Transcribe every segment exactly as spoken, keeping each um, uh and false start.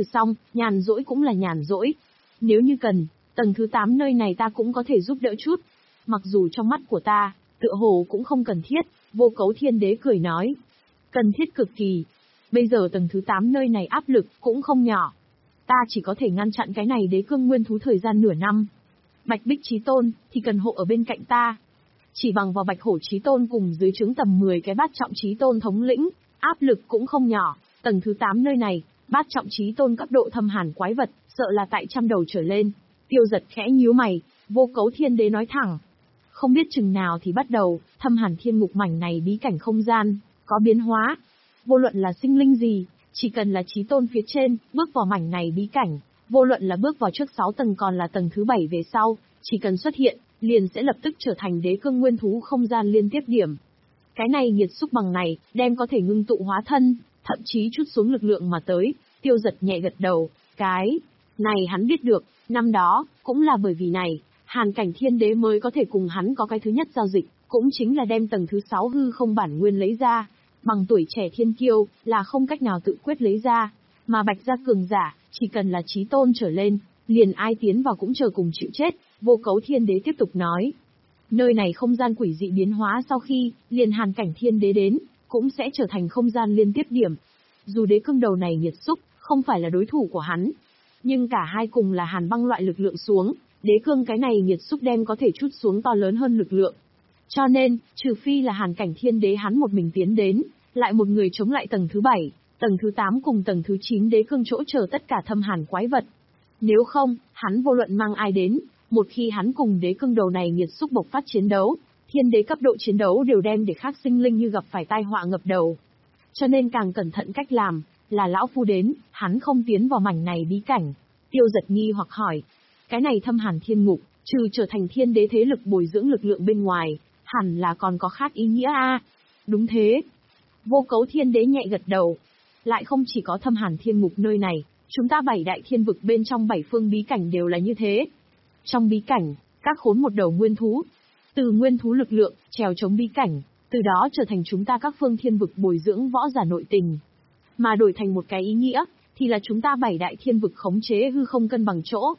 trừ xong, nhàn rỗi cũng là nhàn rỗi. Nếu như cần, tầng thứ tám nơi này ta cũng có thể giúp đỡ chút. Mặc dù trong mắt của ta, tựa hồ cũng không cần thiết, Vô Cấu Thiên Đế cười nói. Cần thiết cực kỳ. Bây giờ tầng thứ tám nơi này áp lực cũng không nhỏ. Ta chỉ có thể ngăn chặn cái này đế cương nguyên thú thời gian nửa năm. Bạch Bích Chí Tôn thì cần hộ ở bên cạnh ta. Chỉ bằng vào Bạch Hổ Chí Tôn cùng dưới trướng tầm mười cái bát trọng Chí Tôn thống lĩnh, áp lực cũng không nhỏ. Tầng thứ tám nơi này, bát trọng Chí Tôn cấp độ thâm hàn quái vật, sợ là tại trăm đầu trở lên. Tiêu Giật khẽ nhíu mày, Vô Cấu Thiên Đế nói thẳng. Không biết chừng nào thì bắt đầu, thâm hàn thiên ngục mảnh này bí cảnh không gian, có biến hóa. Vô luận là sinh linh gì, chỉ cần là Chí Tôn phía trên, bước vào mảnh này bí cảnh, vô luận là bước vào trước sáu tầng còn là tầng thứ bảy về sau, chỉ cần xuất hiện, liền sẽ lập tức trở thành đế cương nguyên thú không gian liên tiếp điểm. Cái này nghiệt xúc bằng này, đem có thể ngưng tụ hóa thân, thậm chí chút xuống lực lượng mà tới. Tiêu Giật nhẹ gật đầu, cái này hắn biết được, năm đó, cũng là bởi vì này, Hàn Cảnh Thiên Đế mới có thể cùng hắn có cái thứ nhất giao dịch, cũng chính là đem tầng thứ sáu hư không bản nguyên lấy ra. Bằng tuổi trẻ thiên kiêu, là không cách nào tự quyết lấy ra, mà Bạch gia cường giả, chỉ cần là Chí Tôn trở lên, liền ai tiến vào cũng chờ cùng chịu chết. Vô Cấu Thiên Đế tiếp tục nói. Nơi này không gian quỷ dị biến hóa sau khi, liền Hàn Cảnh Thiên Đế đến, cũng sẽ trở thành không gian liên tiếp điểm. Dù đế cương đầu này nghiệt xúc, không phải là đối thủ của hắn, nhưng cả hai cùng là hàn băng loại lực lượng xuống, đế cương cái này nghiệt xúc đem có thể chút xuống to lớn hơn lực lượng. Cho nên, trừ phi là Hàn Cảnh Thiên Đế hắn một mình tiến đến, lại một người chống lại tầng thứ bảy, tầng thứ tám cùng tầng thứ chín đế cương chỗ chờ tất cả thâm hàn quái vật. Nếu không, hắn vô luận mang ai đến, một khi hắn cùng đế cương đầu này nghiệt xúc bộc phát chiến đấu, thiên đế cấp độ chiến đấu đều đem để khác sinh linh như gặp phải tai họa ngập đầu. Cho nên càng cẩn thận cách làm, là lão phu đến, hắn không tiến vào mảnh này bí cảnh. Tiêu Giật nghi hoặc hỏi, cái này thâm hàn thiên ngục, trừ trở thành thiên đế thế lực bồi dưỡng lực lượng bên ngoài, hẳn là còn có khác ý nghĩa a? À? Đúng thế. Vô Cấu Thiên Đế nhẹ gật đầu. Lại không chỉ có thâm hàn thiên ngục nơi này, chúng ta bảy đại thiên vực bên trong bảy phương bí cảnh đều là như thế. Trong bí cảnh, các khốn một đầu nguyên thú. Từ nguyên thú lực lượng, trèo chống bí cảnh, từ đó trở thành chúng ta các phương thiên vực bồi dưỡng võ giả nội tình. Mà đổi thành một cái ý nghĩa, thì là chúng ta bảy đại thiên vực khống chế hư không cân bằng chỗ.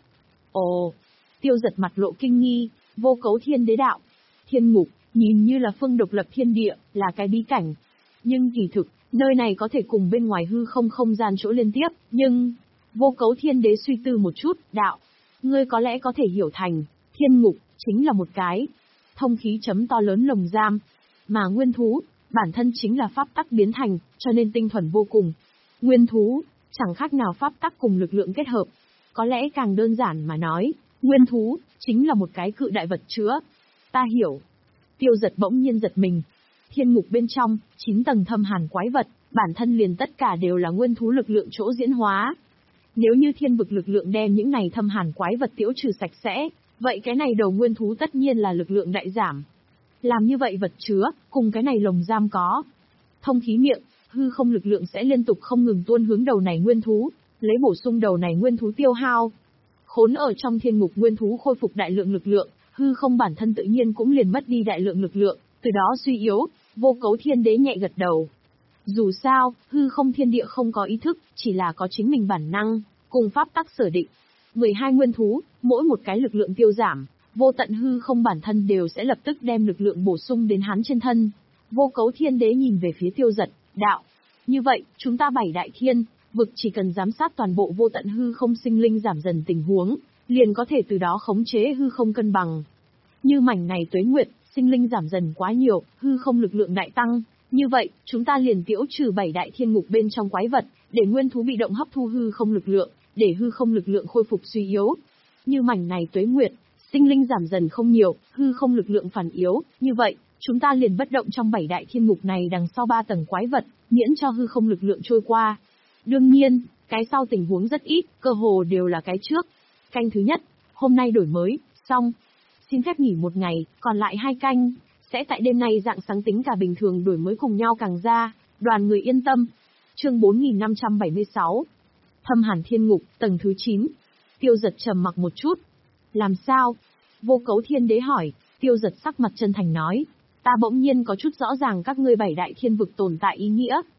Ồ, Tiêu Giật mặt lộ kinh nghi. Vô Cấu Thiên Đế đạo. Thiên ngục, nhìn như là phương độc lập thiên địa, là cái bí cảnh. Nhưng kỳ thực, nơi này có thể cùng bên ngoài hư không không gian chỗ liên tiếp, nhưng... Vô Cấu Thiên Đế suy tư một chút, đạo. Ngươi có lẽ có thể hiểu thành, thiên ngục, chính là một cái thông khí chấm to lớn lồng giam. Mà nguyên thú, bản thân chính là pháp tắc biến thành, cho nên tinh thuần vô cùng. Nguyên thú, chẳng khác nào pháp tắc cùng lực lượng kết hợp. Có lẽ càng đơn giản mà nói, nguyên thú, chính là một cái cự đại vật chứa. Ta hiểu. Tiêu Giật bỗng nhiên giật mình. Thiên ngục bên trong, chín tầng thâm hàn quái vật, bản thân liền tất cả đều là nguyên thú lực lượng chỗ diễn hóa. Nếu như thiên vực lực lượng đem những này thâm hàn quái vật tiễu trừ sạch sẽ, vậy cái này đầu nguyên thú tất nhiên là lực lượng đại giảm. Làm như vậy vật chứa, cùng cái này lồng giam có thông khí miệng, hư không lực lượng sẽ liên tục không ngừng tuôn hướng đầu này nguyên thú, lấy bổ sung đầu này nguyên thú tiêu hao. Khốn ở trong thiên ngục nguyên thú khôi phục đại lượng lực lượng, hư không bản thân tự nhiên cũng liền mất đi đại lượng lực lượng, từ đó suy yếu. Vô Cấu Thiên Đế nhẹ gật đầu. Dù sao, hư không thiên địa không có ý thức, chỉ là có chính mình bản năng, cùng pháp tắc sở định. mười hai nguyên thú, mỗi một cái lực lượng tiêu giảm, vô tận hư không bản thân đều sẽ lập tức đem lực lượng bổ sung đến hắn trên thân. Vô Cấu Thiên Đế nhìn về phía Tiêu Giật, đạo. Như vậy, chúng ta bảy đại thiên vực chỉ cần giám sát toàn bộ vô tận hư không sinh linh giảm dần tình huống, liền có thể từ đó khống chế hư không cân bằng. Như mảnh này tuế nguyệt, sinh linh giảm dần quá nhiều, hư không lực lượng đại tăng, như vậy, chúng ta liền tiễu trừ bảy đại thiên ngục bên trong quái vật, để nguyên thú bị động hấp thu hư không lực lượng, để hư không lực lượng khôi phục suy yếu. Như mảnh này tuế nguyệt, sinh linh giảm dần không nhiều, hư không lực lượng phản yếu, như vậy, chúng ta liền bất động trong bảy đại thiên ngục này đằng sau ba tầng quái vật, miễn cho hư không lực lượng trôi qua. Đương nhiên, cái sau tình huống rất ít, cơ hồ đều là cái trước. Canh thứ nhất, hôm nay đổi mới, xong. Xin phép nghỉ một ngày, còn lại hai canh, sẽ tại đêm nay rạng sáng tính cả bình thường đổi mới cùng nhau càng ra, đoàn người yên tâm. Chương bốn nghìn năm trăm bảy mươi sáu. Thâm Hàn Thiên Ngục, tầng thứ chín. Tiêu Giật trầm mặc một chút. Làm sao? Vô Cấu Thiên Đế hỏi. Tiêu Giật sắc mặt chân thành nói. Ta bỗng nhiên có chút rõ ràng các ngươi bảy đại thiên vực tồn tại ý nghĩa.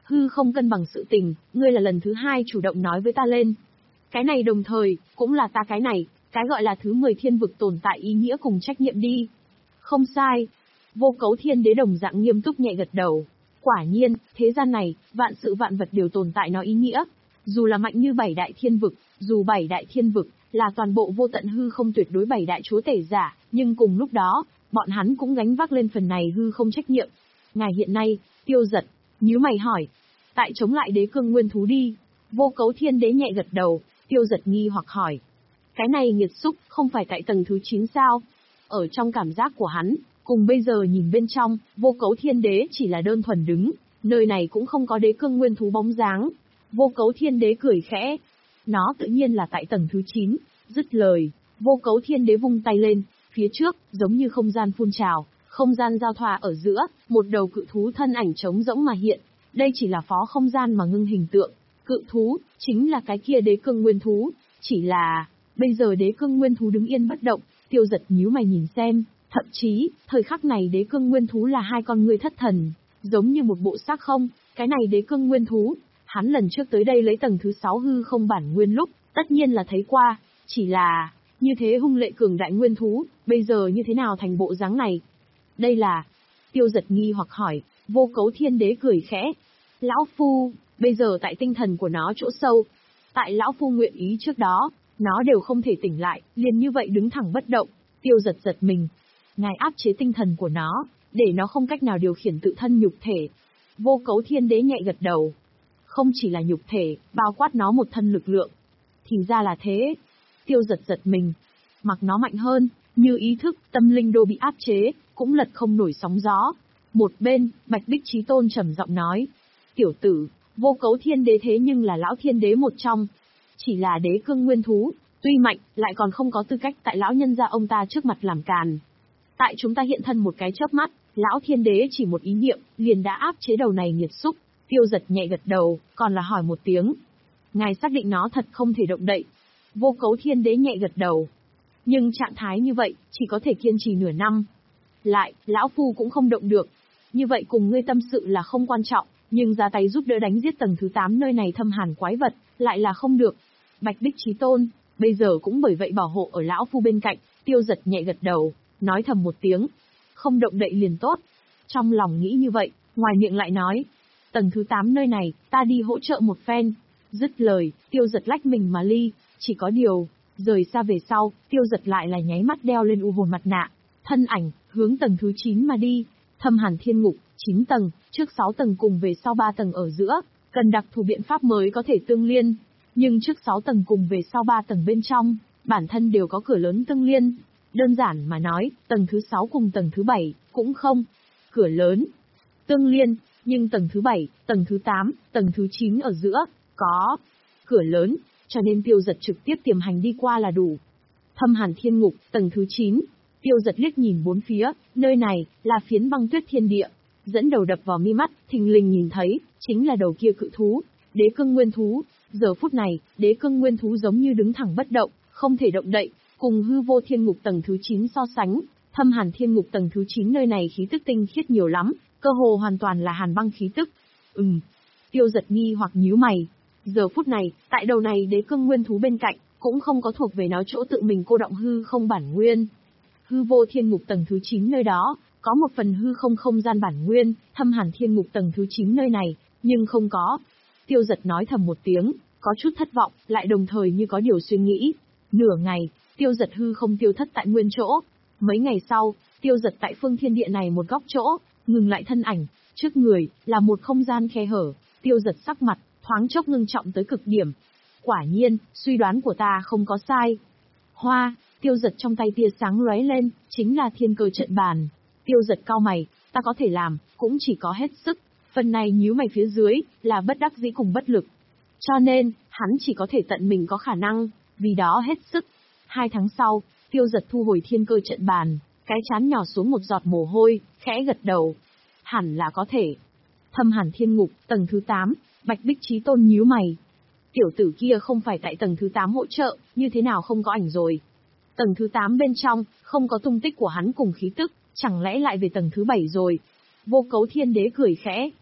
hư không cân bằng sự tình, ngươi là lần thứ hai chủ động nói với ta lên. Cái này đồng thời, cũng là ta cái này, cái gọi là thứ mười thiên vực tồn tại ý nghĩa cùng trách nhiệm đi. Không sai. Vô Cấu Thiên Đế đồng dạng nghiêm túc nhẹ gật đầu. Quả nhiên, thế gian này, vạn sự vạn vật đều tồn tại nó ý nghĩa. Dù là mạnh như bảy đại thiên vực, dù bảy đại thiên vực, là toàn bộ vô tận hư không tuyệt đối bảy đại chúa tể giả, nhưng cùng lúc đó, bọn hắn cũng gánh vác lên phần này hư không trách nhiệm. Ngài hiện nay, Tiêu Giật, nhíu mày hỏi. Tại chống lại đế cương nguyên thú đi. Vô Cấu Thiên Đế nhẹ gật đầu, Tiêu Giật nghi hoặc hỏi. Cái này nghiệt xúc, không phải tại tầng thứ chín sao? Ở trong cảm giác của hắn, cùng bây giờ nhìn bên trong, Vô Cấu Thiên Đế chỉ là đơn thuần đứng, nơi này cũng không có đế cương nguyên thú bóng dáng. Vô Cấu Thiên Đế cười khẽ. Nó tự nhiên là tại tầng thứ chín, dứt lời, Vô Cấu Thiên Đế vung tay lên, phía trước, giống như không gian phun trào, không gian giao thoa ở giữa, một đầu cự thú thân ảnh trống rỗng mà hiện. Đây chỉ là phó không gian mà ngưng hình tượng. Cự thú, chính là cái kia đế cương nguyên thú, chỉ là, bây giờ đế cương nguyên thú đứng yên bất động, Tiêu Giật nhíu mày nhìn xem, thậm chí, thời khắc này đế cương nguyên thú là hai con ngươi thất thần, giống như một bộ xác không, cái này đế cương nguyên thú, hắn lần trước tới đây lấy tầng thứ sáu hư không bản nguyên lúc, tất nhiên là thấy qua, chỉ là, như thế hung lệ cường đại nguyên thú, bây giờ như thế nào thành bộ dáng này? Đây là, Tiêu Giật nghi hoặc hỏi, Vô Cấu Thiên Đế cười khẽ, lão phu, bây giờ tại tinh thần của nó chỗ sâu, tại lão phu nguyện ý trước đó, nó đều không thể tỉnh lại, liền như vậy đứng thẳng bất động. Tiêu Giật giật mình, ngài áp chế tinh thần của nó, để nó không cách nào điều khiển tự thân nhục thể. Vô Cấu Thiên Đế nhẹ gật đầu, không chỉ là nhục thể, bao quát nó một thân lực lượng. Thì ra là thế. Tiêu Giật giật mình, mặc nó mạnh hơn, như ý thức, tâm linh đô bị áp chế, cũng lật không nổi sóng gió. Một bên, Bạch Bích Chí Tôn trầm giọng nói, tiểu tử, Vô Cấu Thiên Đế thế nhưng là lão thiên đế một trong, chỉ là đế cương nguyên thú, tuy mạnh, lại còn không có tư cách tại lão nhân gia ông ta trước mặt làm càn. Tại chúng ta hiện thân một cái chớp mắt, lão thiên đế chỉ một ý niệm, liền đã áp chế đầu này nghiệt xúc. Tiêu Giật nhẹ gật đầu, còn là hỏi một tiếng. Ngài xác định nó thật không thể động đậy. Vô Cấu Thiên Đế nhẹ gật đầu. Nhưng trạng thái như vậy, chỉ có thể kiên trì nửa năm. Lại, lão phu cũng không động được. Như vậy cùng ngươi tâm sự là không quan trọng, nhưng ra tay giúp đỡ đánh giết tầng thứ tám nơi này thâm hàn quái vật, lại là không được. Bạch Bích Chí Tôn, bây giờ cũng bởi vậy bảo hộ ở lão phu bên cạnh. Tiêu Giật nhẹ gật đầu, nói thầm một tiếng. Không động đậy liền tốt. Trong lòng nghĩ như vậy, ngoài miệng lại nói. Tầng thứ tám nơi này, ta đi hỗ trợ một phen. Dứt lời, Tiêu Giật lách mình mà ly, chỉ có điều, rời xa về sau, Tiêu Giật lại là nháy mắt đeo lên u hồn mặt nạ, thân ảnh, hướng tầng thứ chín mà đi. Thâm Hàn Thiên Ngục, chín tầng, trước sáu tầng cùng về sau ba tầng ở giữa, cần đặc thù biện pháp mới có thể tương liên. Nhưng trước sáu tầng cùng về sau ba tầng bên trong, bản thân đều có cửa lớn tương liên. Đơn giản mà nói, tầng thứ sáu cùng tầng thứ bảy, cũng không. Cửa lớn, tương liên. Nhưng tầng thứ bảy, tầng thứ tám, tầng thứ chín ở giữa, có cửa lớn, cho nên Tiêu Giật trực tiếp tiềm hành đi qua là đủ. Thâm Hàn Thiên Ngục, tầng thứ chín. Tiêu Giật liếc nhìn bốn phía, nơi này là phiến băng tuyết thiên địa, dẫn đầu đập vào mi mắt, thình lình nhìn thấy, chính là đầu kia cự thú, đế cương nguyên thú. Giờ phút này, đế cương nguyên thú giống như đứng thẳng bất động, không thể động đậy, cùng hư vô thiên ngục tầng thứ chín so sánh, Thâm Hàn Thiên Ngục tầng thứ chín nơi này khí tức tinh khiết nhiều lắm, cơ hồ hoàn toàn là hàn băng khí tức. Ừm. Tiêu Giật nghi hoặc nhíu mày. Giờ phút này, tại đầu này đế cương nguyên thú bên cạnh, cũng không có thuộc về nó chỗ tự mình cô động hư không bản nguyên. Hư vô thiên ngục tầng thứ chín nơi đó, có một phần hư không không gian bản nguyên, Thâm Hàn Thiên Ngục tầng thứ chín nơi này, nhưng không có. Tiêu Giật nói thầm một tiếng, có chút thất vọng, lại đồng thời như có điều suy nghĩ. Nửa ngày, Tiêu Giật hư không tiêu thất tại nguyên chỗ. Mấy ngày sau, Tiêu Giật tại phương thiên địa này một góc chỗ, ngừng lại thân ảnh, trước người, là một không gian khe hở. Tiêu Giật sắc mặt, thoáng chốc ngưng trọng tới cực điểm. Quả nhiên, suy đoán của ta không có sai. Hoa, Tiêu Giật trong tay tia sáng lóe lên, chính là thiên cơ trận bàn. Tiêu Giật cau mày, ta có thể làm, cũng chỉ có hết sức. Phần này nhíu mày phía dưới, là bất đắc dĩ cùng bất lực. Cho nên, hắn chỉ có thể tận mình có khả năng, vì đó hết sức. Hai tháng sau, Tiêu Giật thu hồi thiên cơ trận bàn, cái trán nhỏ xuống một giọt mồ hôi, khẽ gật đầu. Hẳn là có thể. Thâm Hàn Thiên Ngục, tầng thứ tám, Bạch Bích Chí Tôn nhíu mày. Tiểu tử kia không phải tại tầng thứ tám hỗ trợ, như thế nào không có ảnh rồi. Tầng thứ tám bên trong, không có tung tích của hắn cùng khí tức, chẳng lẽ lại về tầng thứ bảy rồi. Vô Cấu Thiên Đế cười khẽ.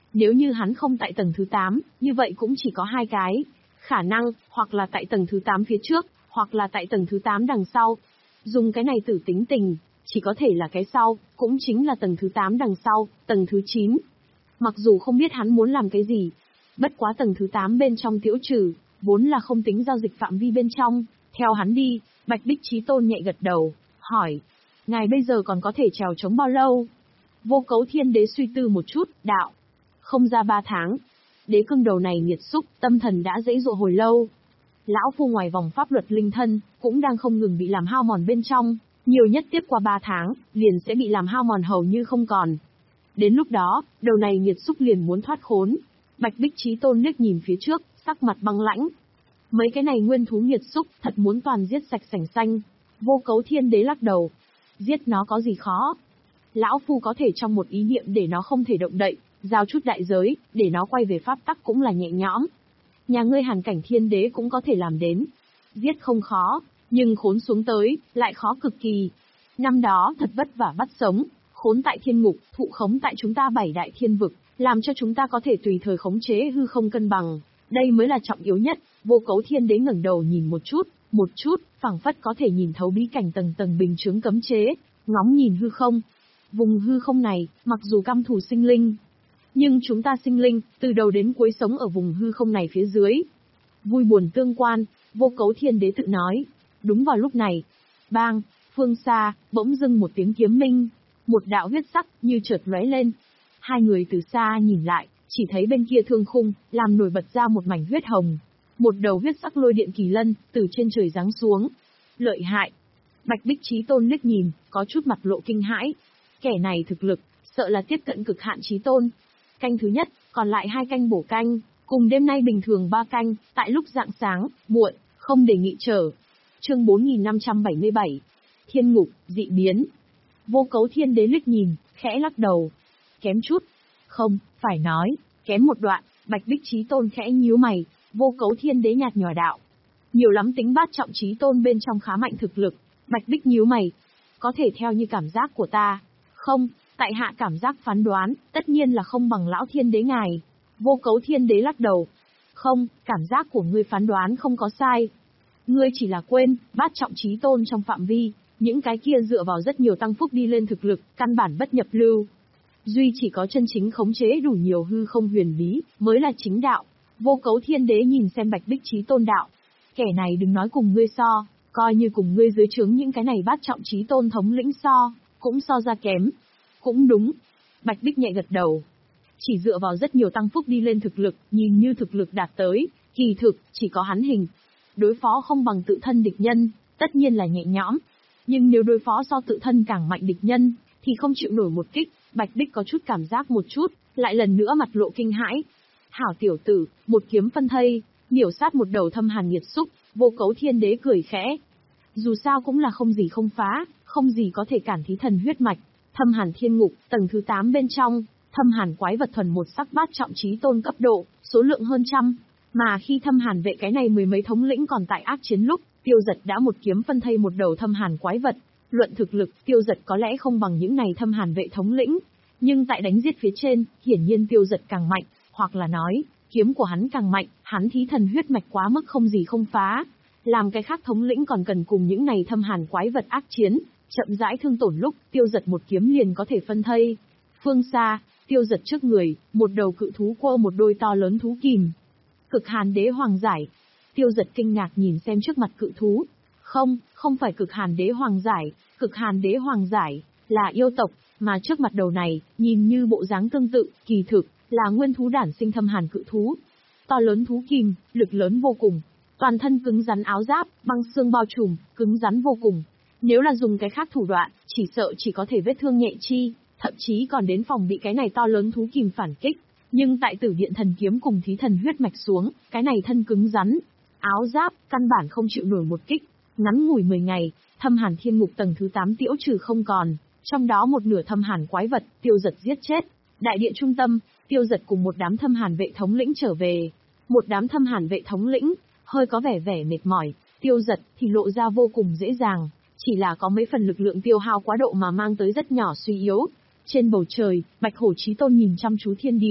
Nếu như hắn không tại tầng thứ tám, như vậy cũng chỉ có hai cái khả năng, hoặc là tại tầng thứ tám phía trước, hoặc là tại tầng thứ tám đằng sau. Dùng cái này tử tính tình, chỉ có thể là cái sau, cũng chính là tầng thứ tám đằng sau, tầng thứ chín. Mặc dù không biết hắn muốn làm cái gì, bất quá tầng thứ tám bên trong Tiễu Trừ, vốn là không tính giao dịch phạm vi bên trong, theo hắn đi. Bạch Bích Chí Tôn nhẹ gật đầu, hỏi, ngài bây giờ còn có thể trèo trống bao lâu? Vô Cấu Thiên Đế suy tư một chút, đạo, không ra ba tháng. Đế cương đầu này nghiệt xúc, tâm thần đã dễ dụ hồi lâu. Lão phu ngoài vòng pháp luật linh thân, cũng đang không ngừng bị làm hao mòn bên trong, nhiều nhất tiếp qua ba tháng, liền sẽ bị làm hao mòn hầu như không còn. Đến lúc đó, đầu này nghiệt xúc liền muốn thoát khốn. Bạch Bích Chí Tôn liếc nhìn phía trước, sắc mặt băng lãnh. Mấy cái này nguyên thú nghiệt xúc, thật muốn toàn giết sạch sành xanh. Vô Cấu Thiên Đế lắc đầu. Giết nó có gì khó? Lão phu có thể trong một ý niệm để nó không thể động đậy, giao chút đại giới, để nó quay về pháp tắc cũng là nhẹ nhõm. Nhà ngươi Hàn Cảnh Thiên Đế cũng có thể làm đến. Giết không khó, nhưng khốn xuống tới, lại khó cực kỳ. Năm đó thật vất vả bắt sống, khốn tại thiên ngục, thụ khống tại chúng ta bảy đại thiên vực, làm cho chúng ta có thể tùy thời khống chế hư không cân bằng. Đây mới là trọng yếu nhất. Vô Cấu Thiên Đế ngẩng đầu nhìn một chút, một chút, phảng phất có thể nhìn thấu bí cảnh tầng tầng bình chướng cấm chế, ngóng nhìn hư không. Vùng hư không này, mặc dù căm thù sinh linh, nhưng chúng ta sinh linh, từ đầu đến cuối sống ở vùng hư không này phía dưới. Vui buồn tương quan, Vô Cấu Thiên Đế tự nói. Đúng vào lúc này, bang, phương xa, bỗng dưng một tiếng kiếm minh, một đạo huyết sắc như chợt lóe lên. Hai người từ xa nhìn lại, chỉ thấy bên kia thương khung, làm nổi bật ra một mảnh huyết hồng. Một đầu huyết sắc lôi điện kỳ lân, từ trên trời giáng xuống. Lợi hại. Bạch Bích Chí Tôn liếc nhìn, có chút mặt lộ kinh hãi. Kẻ này thực lực, sợ là tiếp cận cực hạn Chí Tôn. Canh thứ nhất, còn lại hai canh bổ canh, cùng đêm nay bình thường ba canh, tại lúc rạng sáng, muộn, không đề nghị trở. Chương bốn nghìn năm trăm bảy mươi bảy. Thiên ngục, dị biến. Vô Cấu Thiên Đế liếc nhìn, khẽ lắc đầu. Kém chút. Không, phải nói, kém một đoạn. Bạch Bích Chí Tôn khẽ nhíu mày. Vô Cấu Thiên Đế nhạt nhòa đạo. Nhiều lắm tính bát trọng Chí Tôn bên trong khá mạnh thực lực. Bạch Bích nhíu mày. Có thể theo như cảm giác của ta. Không, tại hạ cảm giác phán đoán, tất nhiên là không bằng lão Thiên Đế ngài. Vô Cấu Thiên Đế lắc đầu. Không, cảm giác của ngươi phán đoán không có sai. Ngươi chỉ là quên, bát trọng Chí Tôn trong phạm vi, những cái kia dựa vào rất nhiều tăng phúc đi lên thực lực, căn bản bất nhập lưu. Duy chỉ có chân chính khống chế đủ nhiều hư không huyền bí, mới là chính đạo. Vô Cấu Thiên Đế nhìn xem Bạch Bích Chí Tôn đạo. Kẻ này đừng nói cùng ngươi so, coi như cùng ngươi dưới trướng những cái này bát trọng Chí Tôn thống lĩnh so, cũng so ra kém. Cũng đúng. Bạch Bích nhẹ gật đầu. Chỉ dựa vào rất nhiều tăng phúc đi lên thực lực, nhìn như thực lực đạt tới, kỳ thực, chỉ có hắn hình. Đối phó không bằng tự thân địch nhân, tất nhiên là nhẹ nhõm. Nhưng nếu đối phó so tự thân càng mạnh địch nhân, thì không chịu nổi một kích. Bạch Bích có chút cảm giác một chút, lại lần nữa mặt lộ kinh hãi. Hảo tiểu tử, một kiếm phân thây, miểu sát một đầu thâm hàn nghiệt xúc. Vô Cấu Thiên Đế cười khẽ. Dù sao cũng là không gì không phá, không gì có thể cản thí thần huyết mạch. Thâm hàn thiên ngục, tầng thứ tám bên trong, thâm hàn quái vật thuần một sắc bát trọng Chí Tôn cấp độ, số lượng hơn trăm. Mà khi thâm hàn vệ cái này mười mấy thống lĩnh còn tại ác chiến lúc, Tiêu Dật đã một kiếm phân thây một đầu thâm hàn quái vật. Luận thực lực, Tiêu Dật có lẽ không bằng những này thâm hàn vệ thống lĩnh, nhưng tại đánh giết phía trên, hiển nhiên Tiêu Dật càng mạnh, hoặc là nói, kiếm của hắn càng mạnh, hắn thí thần huyết mạch quá mức không gì không phá. Làm cái khác thống lĩnh còn cần cùng những này thâm hàn quái vật ác chiến, chậm rãi thương tổn lúc, Tiêu Dật một kiếm liền có thể phân thây. Phương xa, Tiêu Dật trước người, một đầu cự thú quơ một đôi to lớn thú kìm. Cực Hàn Đế Hoàng Giải. Tiêu Dật kinh ngạc nhìn xem trước mặt cự thú. Không, không phải Cực Hàn Đế Hoàng Giải, Cực Hàn Đế Hoàng Giải là yêu tộc, mà trước mặt đầu này, nhìn như bộ dáng tương tự, kỳ thực là nguyên thú đản sinh thâm hàn cự thú. To lớn thú kìm, lực lớn vô cùng, toàn thân cứng rắn áo giáp, băng xương bao trùm, cứng rắn vô cùng. Nếu là dùng cái khác thủ đoạn, chỉ sợ chỉ có thể vết thương nhẹ chi, thậm chí còn đến phòng bị cái này to lớn thú kìm phản kích. Nhưng tại Tử Điện Thần Kiếm cùng thí thần huyết mạch xuống, cái này thân cứng rắn, áo giáp, căn bản không chịu nổi một kích. Ngắn ngủi mười ngày, thâm hàn thiên ngục tầng thứ tám Tiễu Trừ không còn, trong đó một nửa thâm hàn quái vật, Tiêu Dật giết chết. Đại điện trung tâm, Tiêu Dật cùng một đám thâm hàn vệ thống lĩnh trở về. Một đám thâm hàn vệ thống lĩnh, hơi có vẻ vẻ mệt mỏi, Tiêu Dật thì lộ ra vô cùng dễ dàng, chỉ là có mấy phần lực lượng tiêu hao quá độ mà mang tới rất nhỏ suy yếu. Trên bầu trời, Bạch Hổ Chí Tôn nhìn chăm chú thiên địa,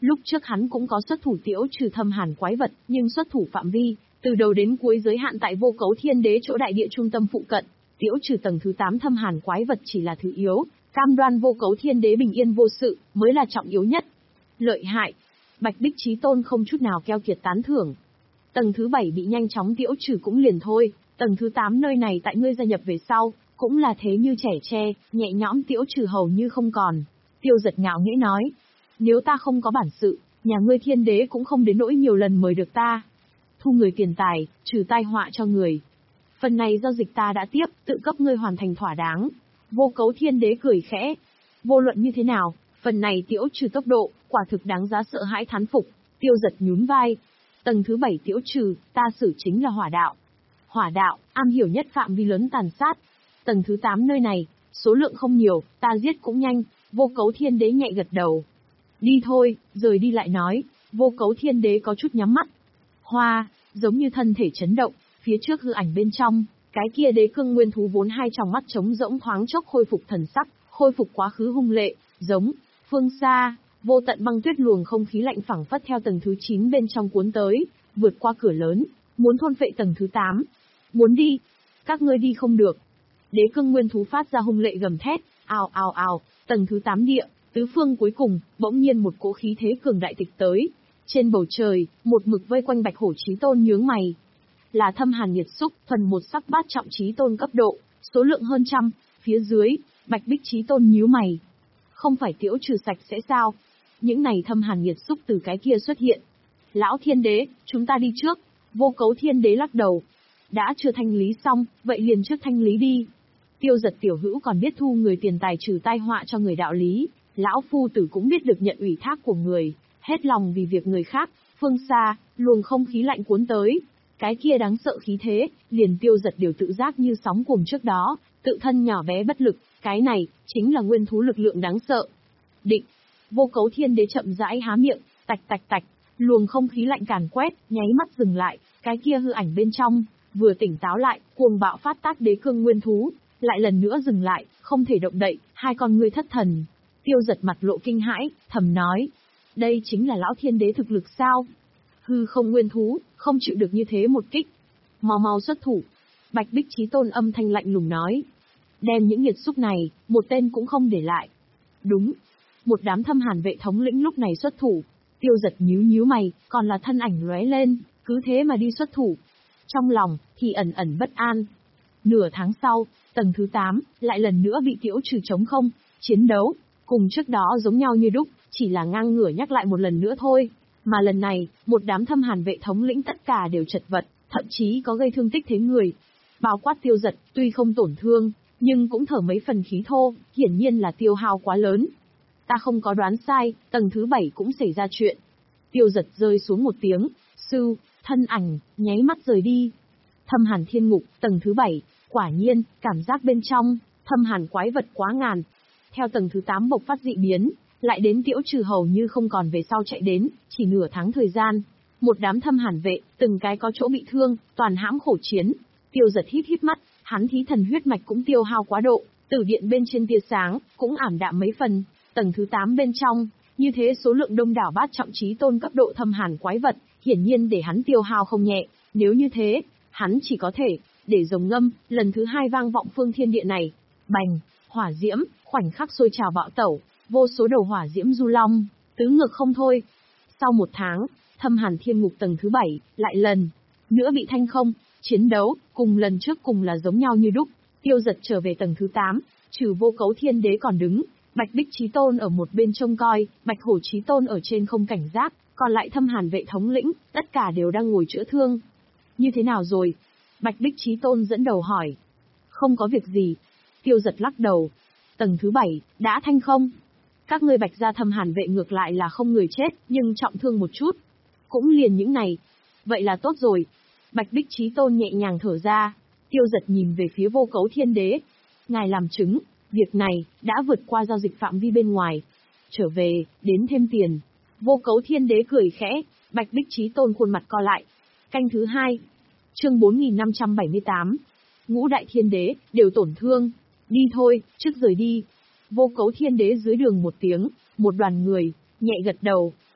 Lúc trước hắn cũng có xuất thủ tiễu trừ thâm hàn quái vật, nhưng xuất thủ phạm vi, từ đầu đến cuối giới hạn tại vô cấu thiên đế chỗ đại địa trung tâm phụ cận. Tiễu trừ tầng thứ tám thâm hàn quái vật chỉ là thứ yếu, cam đoan vô cấu thiên đế bình yên vô sự, mới là trọng yếu nhất. Lợi hại. Bạch Bích Chí Tôn không chút nào keo kiệt tán thưởng. Tầng thứ bảy bị nhanh chóng tiễu trừ cũng liền thôi, tầng thứ tám nơi này tại ngươi gia nhập về sau, cũng là thế như trẻ tre, nhẹ nhõm tiễu trừ hầu như không còn. Tiêu Giật ngạo nghễ nói, nếu ta không có bản sự, nhà ngươi thiên đế cũng không đến nỗi nhiều lần mời được ta. Thu người tiền tài, trừ tai họa cho người. Phần này giao dịch ta đã tiếp, tự cấp ngươi hoàn thành thỏa đáng. Vô cấu thiên đế cười khẽ. Vô luận như thế nào, phần này tiễu trừ tốc độ, quả thực đáng giá sợ hãi thán phục. Tiêu Giật nhún vai. Tầng thứ bảy tiễu trừ, ta xử chính là hỏa đạo. Hỏa đạo, am hiểu nhất phạm vi lớn tàn sát. Tầng thứ tám nơi này, số lượng không nhiều, ta giết cũng nhanh. Vô cấu thiên đế nhẹ gật đầu. Đi thôi, rời đi lại nói. Vô cấu thiên đế có chút nhắm mắt. Hoa, giống như thân thể chấn động, phía trước hư ảnh bên trong, cái kia đế cương nguyên thú vốn hai tròng mắt trống rỗng thoáng chốc khôi phục thần sắc, khôi phục quá khứ hung lệ, giống. Phương xa, vô tận băng tuyết luồng không khí lạnh phẳng phất theo tầng thứ chín bên trong cuốn tới, vượt qua cửa lớn, muốn thôn phệ tầng thứ tám. Muốn đi, các ngươi đi không được. Đế cương nguyên thú phát ra hung lệ gầm thét, ào ào ào, tầng thứ tám địa, tứ phương cuối cùng, bỗng nhiên một cỗ khí thế cường đại tịch tới. Trên bầu trời, một mực vây quanh Bạch Hổ Chí Tôn nhướng mày. Là thâm hàn nhiệt xúc, thuần một sắc bát trọng Chí Tôn cấp độ, số lượng hơn trăm, phía dưới, Bạch Bích Chí Tôn nhíu mày. Không phải tiễu trừ sạch sẽ sao? Những này thâm hàn nhiệt xúc từ cái kia xuất hiện. Lão thiên đế, chúng ta đi trước. Vô cấu thiên đế lắc đầu. Đã chưa thanh lý xong, vậy liền trước thanh lý đi. Tiêu Giật tiểu hữu còn biết thu người tiền tài trừ tai họa cho người đạo lý. Lão phu tử cũng biết được nhận ủy thác của người, hết lòng vì việc người khác. Phương xa, luồng không khí lạnh cuốn tới. Cái kia đáng sợ khí thế, liền Tiêu Giật đều tự giác như sóng cuồng trước đó, tự thân nhỏ bé bất lực, cái này, chính là nguyên thú lực lượng đáng sợ. Định, vô cấu thiên đế chậm rãi há miệng, tạch tạch tạch, luồng không khí lạnh càn quét, nháy mắt dừng lại, cái kia hư ảnh bên trong, vừa tỉnh táo lại, cuồng bạo phát tác đế cương nguyên thú, lại lần nữa dừng lại, không thể động đậy, hai con ngươi thất thần. Tiêu Giật mặt lộ kinh hãi, thầm nói, đây chính là lão thiên đế thực lực sao? Hư không nguyên thú, không chịu được như thế một kích. Mau mau xuất thủ. Bạch Bích Chí Tôn âm thanh lạnh lùng nói. Đem những nghiệt xúc này, một tên cũng không để lại. Đúng. Một đám thâm hàn vệ thống lĩnh lúc này xuất thủ. Tiêu Giật nhíu nhíu mày, còn là thân ảnh lóe lên, cứ thế mà đi xuất thủ. Trong lòng, thì ẩn ẩn bất an. Nửa tháng sau, tầng thứ tám, lại lần nữa bị tiễu trừ trống không, chiến đấu. Cùng trước đó giống nhau như đúc, chỉ là ngang ngửa nhắc lại một lần nữa thôi. Mà lần này, một đám thâm hàn vệ thống lĩnh tất cả đều chật vật, thậm chí có gây thương tích thế người. Bao quát Tiêu Giật, tuy không tổn thương, nhưng cũng thở mấy phần khí thô, hiển nhiên là tiêu hao quá lớn. Ta không có đoán sai, tầng thứ bảy cũng xảy ra chuyện. Tiêu Giật rơi xuống một tiếng, sư, thân ảnh, nháy mắt rời đi. Thâm hàn thiên ngục, tầng thứ bảy, quả nhiên, cảm giác bên trong, thâm hàn quái vật quá ngàn. Theo tầng thứ tám bộc phát dị biến, lại đến tiễu trừ hầu như không còn về sau chạy đến, chỉ nửa tháng thời gian. Một đám thâm hàn vệ, từng cái có chỗ bị thương, toàn hãm khổ chiến. Tiêu Giật híp híp mắt, hắn thí thần huyết mạch cũng tiêu hao quá độ, tử điện bên trên tia sáng, cũng ảm đạm mấy phần. Tầng thứ tám bên trong, như thế số lượng đông đảo bát trọng Chí Tôn cấp độ thâm hàn quái vật, hiển nhiên để hắn tiêu hao không nhẹ. Nếu như thế, hắn chỉ có thể, để rồng ngâm, lần thứ hai vang vọng phương thiên địa này. Bành, hỏa diễm, khoảnh khắc sôi trào bạo tẩu, vô số đầu hỏa diễm du long, tứ ngược không thôi. Sau một tháng, thâm hàn thiên ngục tầng thứ bảy, lại lần nữa bị thanh không, chiến đấu, cùng lần trước cùng là giống nhau như đúc. Tiêu Giật trở về tầng thứ tám, trừ vô cấu thiên đế còn đứng, Bạch Bích Chí Tôn ở một bên trông coi, Bạch Hổ Chí Tôn ở trên không cảnh giác, còn lại thâm hàn vệ thống lĩnh, tất cả đều đang ngồi chữa thương. Như thế nào rồi? Bạch Bích Chí Tôn dẫn đầu hỏi. Không có việc gì. Tiêu Giật lắc đầu. Tầng thứ bảy, đã thanh không? Các ngươi Bạch gia thâm hàn vệ ngược lại là không người chết, nhưng trọng thương một chút. Cũng liền những này. Vậy là tốt rồi. Bạch Bích Chí Tôn nhẹ nhàng thở ra. Tiêu Giật nhìn về phía vô cấu thiên đế. Ngài làm chứng, việc này, đã vượt qua giao dịch phạm vi bên ngoài. Trở về, đến thêm tiền. Vô cấu thiên đế cười khẽ, Bạch Bích Chí Tôn khuôn mặt co lại. Canh thứ hai. Chương bốn nghìn năm trăm bảy mươi tám. Ngũ đại thiên đế, đều tổn thương. Đi thôi, trước rời đi. Vô cấu thiên đế dưới đường một tiếng, một đoàn người, nhẹ gật đầu.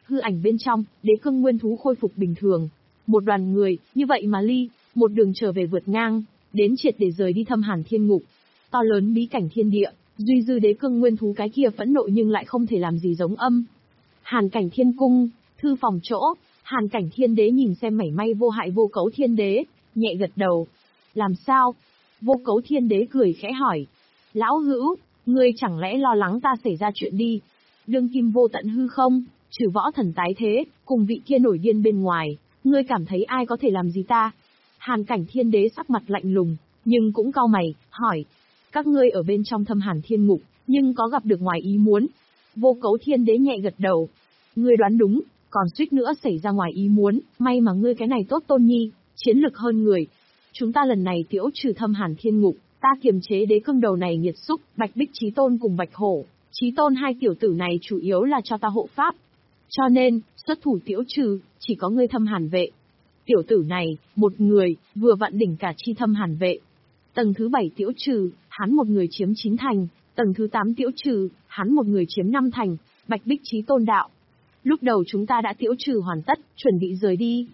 hư ảnh bên trong, đế cương nguyên thú khôi phục bình thường. Một đoàn người, như vậy mà ly, một đường trở về vượt ngang, đến triệt để rời đi thâm hàn thiên ngục. To lớn bí cảnh thiên địa, duy dư đế cương nguyên thú cái kia phẫn nộ nhưng lại không thể làm gì giống âm. Hàn cảnh thiên cung, thư phòng chỗ, hàn cảnh thiên đế nhìn xem mảy may vô hại vô cấu thiên đế, nhẹ gật đầu. Làm sao? Vô cấu thiên đế cười khẽ hỏi. Lão hữu, ngươi chẳng lẽ lo lắng ta xảy ra chuyện đi? Đương kim vô tận hư không, trừ võ thần tái thế, cùng vị kia nổi điên bên ngoài, ngươi cảm thấy ai có thể làm gì ta? Hàn cảnh thiên đế sắc mặt lạnh lùng, nhưng cũng cau mày, hỏi. Các ngươi ở bên trong thâm hàn thiên ngục, nhưng có gặp được ngoài ý muốn? Vô cấu thiên đế nhẹ gật đầu. Ngươi đoán đúng, còn suýt nữa xảy ra ngoài ý muốn, may mà ngươi cái này tốt tôn nhi, chiến lực hơn người. Chúng ta lần này tiễu trừ thâm hàn thiên ngục, ta kiềm chế đế cương đầu này nghiệt xúc, Bạch Bích Chí Tôn cùng Bạch Hổ. Chí Tôn hai tiểu tử này chủ yếu là cho ta hộ pháp. Cho nên, xuất thủ tiễu trừ, chỉ có ngươi thâm hàn vệ. Tiểu tử này, một người, vừa vặn đỉnh cả chi thâm hàn vệ. Tầng thứ bảy tiễu trừ, hắn một người chiếm chín thành, tầng thứ tám tiễu trừ, hắn một người chiếm năm thành, Bạch Bích Chí Tôn đạo. Lúc đầu chúng ta đã tiễu trừ hoàn tất, chuẩn bị rời đi.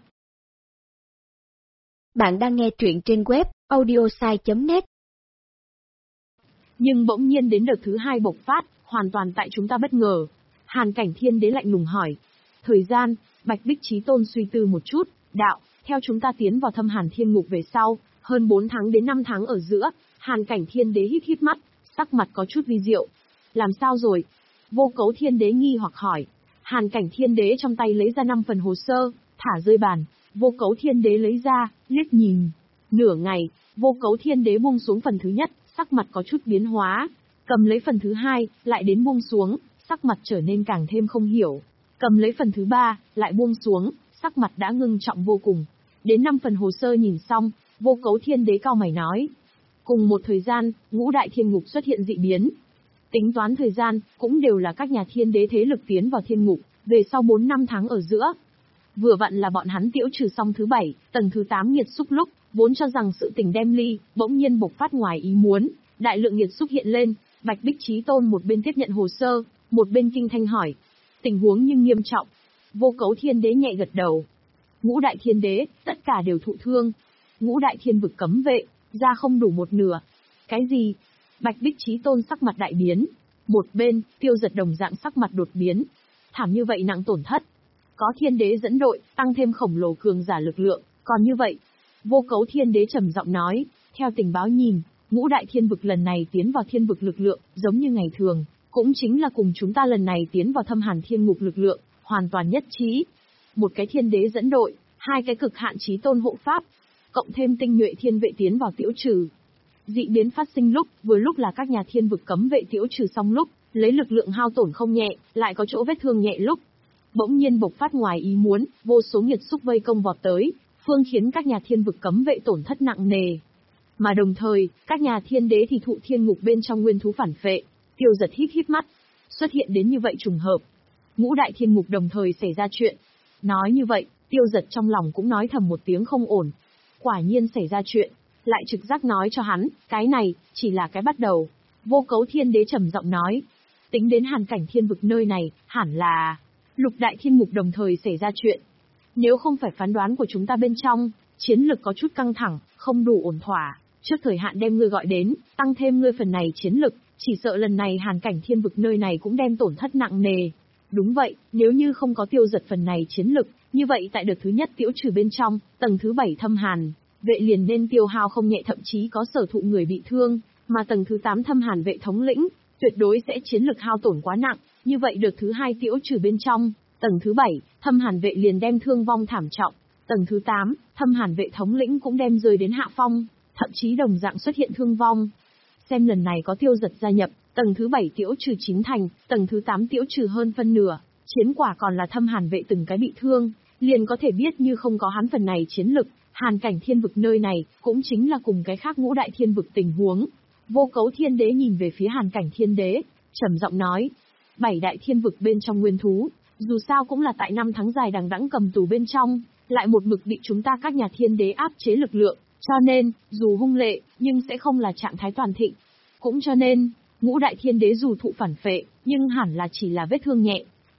Bạn đang nghe truyện trên web audiosai chấm net. Nhưng bỗng nhiên đến đợt thứ hai bộc phát, hoàn toàn tại chúng ta bất ngờ. Hàn cảnh thiên đế lạnh lùng hỏi. Thời gian, Bạch Bích Chí Tôn suy tư một chút, đạo, theo chúng ta tiến vào thâm hàn thiên ngục về sau, hơn bốn tháng đến năm tháng ở giữa, hàn cảnh thiên đế hít hít mắt, sắc mặt có chút vi diệu. Làm sao rồi? Vô cấu thiên đế nghi hoặc hỏi. Hàn cảnh thiên đế trong tay lấy ra năm phần hồ sơ, thả rơi bàn, vô cấu thiên đế lấy ra, liếc nhìn. Nửa ngày, vô cấu thiên đế buông xuống phần thứ nhất, sắc mặt có chút biến hóa. Cầm lấy phần thứ hai, lại đến buông xuống, sắc mặt trở nên càng thêm không hiểu. Cầm lấy phần thứ ba, lại buông xuống, sắc mặt đã ngưng trọng vô cùng. Đến năm phần hồ sơ nhìn xong, vô cấu thiên đế cao mày nói. Cùng một thời gian, ngũ đại thiên ngục xuất hiện dị biến. Tính toán thời gian, cũng đều là các nhà thiên đế thế lực tiến vào thiên ngục, về sau bốn năm tháng ở giữa. Vừa vặn là bọn hắn tiễu trừ xong thứ bảy, tầng thứ tám nghiệt xúc lúc, vốn cho rằng sự tình đem ly, bỗng nhiên bộc phát ngoài ý muốn, đại lượng nghiệt xúc hiện lên, Bạch Bích Chí Tôn một bên tiếp nhận hồ sơ, một bên kinh thanh hỏi. Tình huống nhưng nghiêm trọng. Vô cấu thiên đế nhẹ gật đầu. Ngũ đại thiên đế, tất cả đều thụ thương. Ngũ đại thiên vực cấm vệ, ra không đủ một nửa. Cái gì? Bạch Bích Chí Tôn sắc mặt đại biến. Một bên, Tiêu Giật đồng dạng sắc mặt đột biến. Thảm như vậy nặng tổn thất. Có thiên đế dẫn đội, tăng thêm khổng lồ cường giả lực lượng, còn như vậy. Vô cấu thiên đế trầm giọng nói, theo tình báo nhìn, ngũ đại thiên vực lần này tiến vào thiên vực lực lượng, giống như ngày thường, cũng chính là cùng chúng ta lần này tiến vào thâm hàn thiên ngục lực lượng, hoàn toàn nhất trí. Một cái thiên đế dẫn đội, hai cái cực hạn chí tôn hộ pháp, cộng thêm tinh nhuệ thiên vệ tiến vào tiễu trừ. Dị biến phát sinh lúc, vừa lúc là các nhà thiên vực cấm vệ tiễu trừ xong lúc, lấy lực lượng hao tổn không nhẹ, lại có chỗ vết thương nhẹ lúc. Bỗng nhiên bộc phát ngoài ý muốn, vô số nghiệt xúc vây công vọt tới, phương khiến các nhà thiên vực cấm vệ tổn thất nặng nề. Mà đồng thời, các nhà thiên đế thì thụ thiên ngục bên trong nguyên thú phản phệ. Tiêu Giật híp híp mắt, xuất hiện đến như vậy trùng hợp. Ngũ đại thiên ngục đồng thời xảy ra chuyện. Nói như vậy, Tiêu Giật trong lòng cũng nói thầm một tiếng không ổn. Quả nhiên xảy ra chuyện, lại trực giác nói cho hắn, cái này, chỉ là cái bắt đầu. Vô cấu thiên đế trầm giọng nói, tính đến hàn cảnh thiên vực nơi này, hẳn là lục đại thiên ngục đồng thời xảy ra chuyện. Nếu không phải phán đoán của chúng ta bên trong, chiến lực có chút căng thẳng, không đủ ổn thỏa, trước thời hạn đem ngươi gọi đến, tăng thêm ngươi phần này chiến lực, chỉ sợ lần này hàn cảnh thiên vực nơi này cũng đem tổn thất nặng nề. Đúng vậy, nếu như không có Tiêu Giật phần này chiến lực, như vậy tại đợt thứ nhất tiễu trừ bên trong, tầng thứ bảy thâm hàn, vệ liền nên tiêu hao không nhẹ, thậm chí có sở thụ người bị thương, mà tầng thứ tám thâm hàn vệ thống lĩnh, tuyệt đối sẽ chiến lực hao tổn quá nặng, như vậy đợt thứ hai tiễu trừ bên trong, tầng thứ bảy, thâm hàn vệ liền đem thương vong thảm trọng, tầng thứ tám, thâm hàn vệ thống lĩnh cũng đem rơi đến hạ phong, thậm chí đồng dạng xuất hiện thương vong. Xem lần này có Tiêu Giật gia nhập, tầng thứ bảy tiễu trừ chính thành, tầng thứ tám tiễu trừ hơn phân nửa, chiến quả còn là thâm hàn vệ từng cái bị thương, liền có thể biết như không có hắn phần này chiến lực, hàn cảnh thiên vực nơi này, cũng chính là cùng cái khác ngũ đại thiên vực tình huống. Vô cấu thiên đế nhìn về phía hàn cảnh thiên đế, trầm giọng nói, bảy đại thiên vực bên trong nguyên thú, dù sao cũng là tại năm tháng dài đằng đẵng cầm tù bên trong, lại một mực bị chúng ta các nhà thiên đế áp chế lực lượng, cho nên, dù hung lệ, nhưng sẽ không là trạng thái toàn thịnh. Cũng cho nên, ngũ đại thiên đế dù thụ phản phệ, nhưng hẳn là chỉ là vết thương nhẹ.